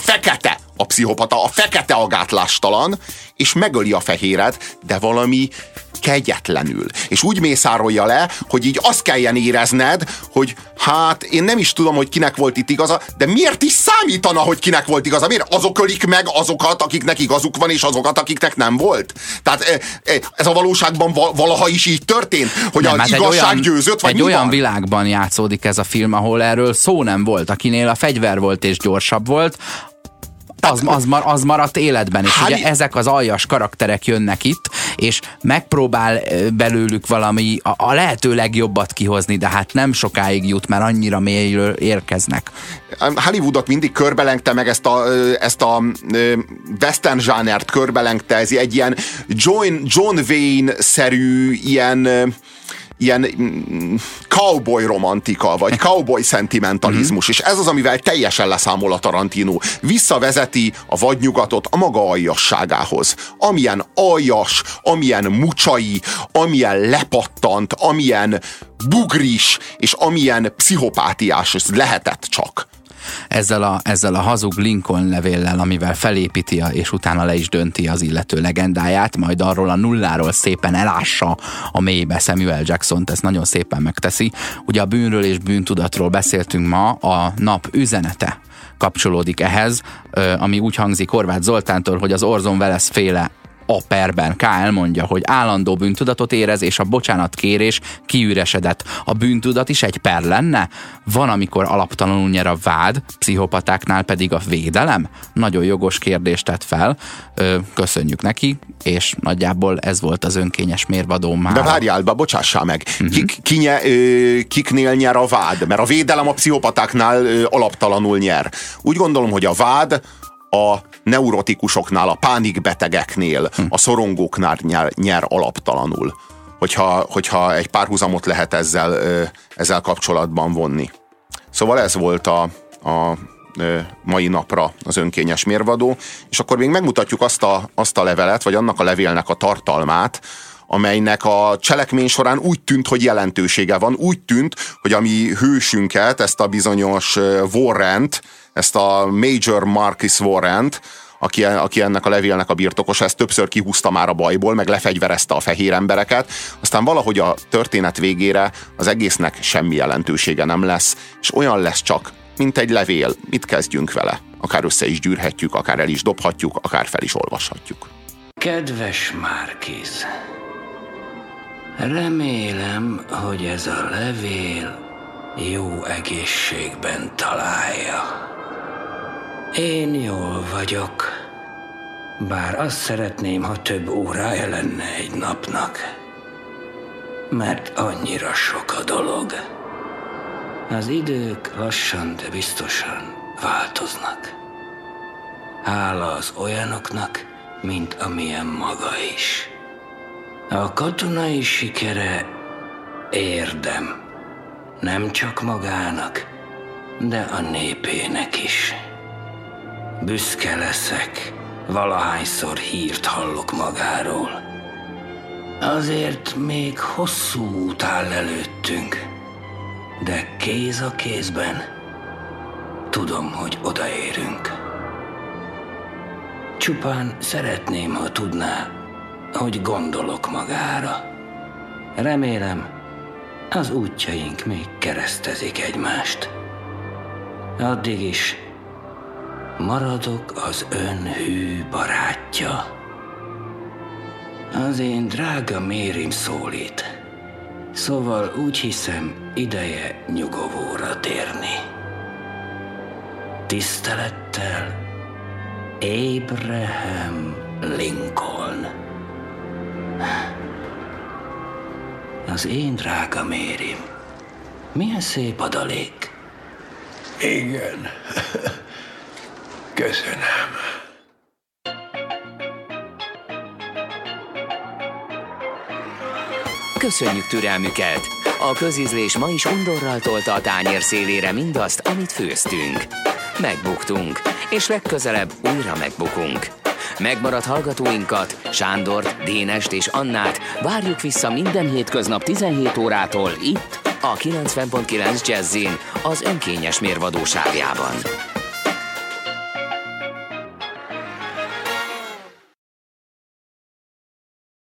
a fekete a gátlástalan, és megöli a fehéret, de valami kegyetlenül. És úgy mészárolja le, hogy így azt kelljen érezned, hogy hát én nem is tudom, hogy kinek volt itt igaza, de miért is számítana, hogy kinek volt igaza? Miért azok ölik meg azokat, akiknek igazuk van, és azokat, akiknek nem volt? Tehát ez a valóságban valaha is így történt, hogy az igazság győzött, vagy egy olyan világban játszódik ez a film, ahol erről szó nem volt, akinél a fegyver volt és gyorsabb volt, az maradt életben, és ugye ezek az aljas karakterek jönnek itt, és megpróbál belőlük valami a lehető legjobbat kihozni, de hát nem sokáig jut, mert annyira mélyről érkeznek. Hollywoodot mindig körbelengte meg ezt a western zsánert körbelengte, ez egy ilyen John Wayne-szerű ilyen cowboy romantika, vagy cowboy szentimentalizmus, és ez az, amivel teljesen leszámol a Tarantino. Visszavezeti a vadnyugatot a maga aljasságához. Amilyen aljas, amilyen mucsai, amilyen lepattant, amilyen bugris, és amilyen pszichopátiás lehetett csak. Ezzel a hazug Lincoln levéllel, amivel felépíti és utána le is dönti az illető legendáját, majd arról a nulláról szépen elássa a mélybe Samuel Jacksont, ezt nagyon szépen megteszi. Ugye a bűnről és bűntudatról beszéltünk ma, a nap üzenete kapcsolódik ehhez, ami úgy hangzik Horváth Zoltántól, hogy az Orson Welles féle a perben K. elmondja, hogy állandó bűntudatot érez, és a bocsánatkérés kiüresedett. A bűntudat is egy per lenne? Van, amikor alaptalanul nyer a vád, pszichopatáknál pedig a védelem? Nagyon jogos kérdést tett fel. Köszönjük neki, és nagyjából ez volt az önkényes mérvadó már. De várjál, bocsássál meg. Kiknél nyer a vád? Mert a védelem a pszichopatáknál alaptalanul nyer. Úgy gondolom, hogy a vád a neurotikusoknál, a pánikbetegeknél, a szorongóknál nyer alaptalanul. Hogyha egy párhuzamot lehet ezzel kapcsolatban vonni. Szóval ez volt a mai napra az önkényes mérvadó, és akkor még megmutatjuk azt a levelet, vagy annak a levélnek a tartalmát, amelynek a cselekmény során úgy tűnt, hogy jelentősége van, úgy tűnt, hogy a mi hősünket, ezt a bizonyos Warrent, ezt a Major Marcus Warrent, aki ennek a levélnek a birtokosa, ezt többször kihúzta már a bajból, meg lefegyverezte a fehér embereket, aztán valahogy a történet végére az egésznek semmi jelentősége nem lesz, és olyan lesz csak, mint egy levél. Mit kezdjünk vele? Akár össze is gyűrhetjük, akár el is dobhatjuk, akár fel is olvashatjuk. Kedves Marquis, remélem, hogy ez a levél jó egészségben találja. Én jól vagyok. Bár azt szeretném, ha több órája lenne egy napnak. Mert annyira sok a dolog. Az idők lassan, de biztosan változnak. Hála az olyanoknak, mint amilyen maga is. A katonai sikere érdem. Nem csak magának, de a népének is. Büszke leszek, valahányszor hírt hallok magáról. Azért még hosszú út áll előttünk, de kéz a kézben tudom, hogy odaérünk. Csupán szeretném, ha tudná, hogy gondolok magára. Remélem, az útjaink még keresztezik egymást. Addig is maradok az ön hű barátja. Az én drága Mérim szólít, szóval úgy hiszem, ideje nyugovóra térni. Tisztelettel, Abraham Lincoln. Az én drága Mérim, milyen szép adalék. Igen. Köszönöm. Köszönjük türelmüket! A közízlés ma is undorral tolta a tányér szélére mindazt, amit főztünk. Megbuktunk, és legközelebb újra megbukunk. Megmaradt hallgatóinkat, Sándort, Dénest és Annát várjuk vissza minden hétköznap 17 órától itt, a 90.9 Jazzin, az önkényes mérvadóságjában.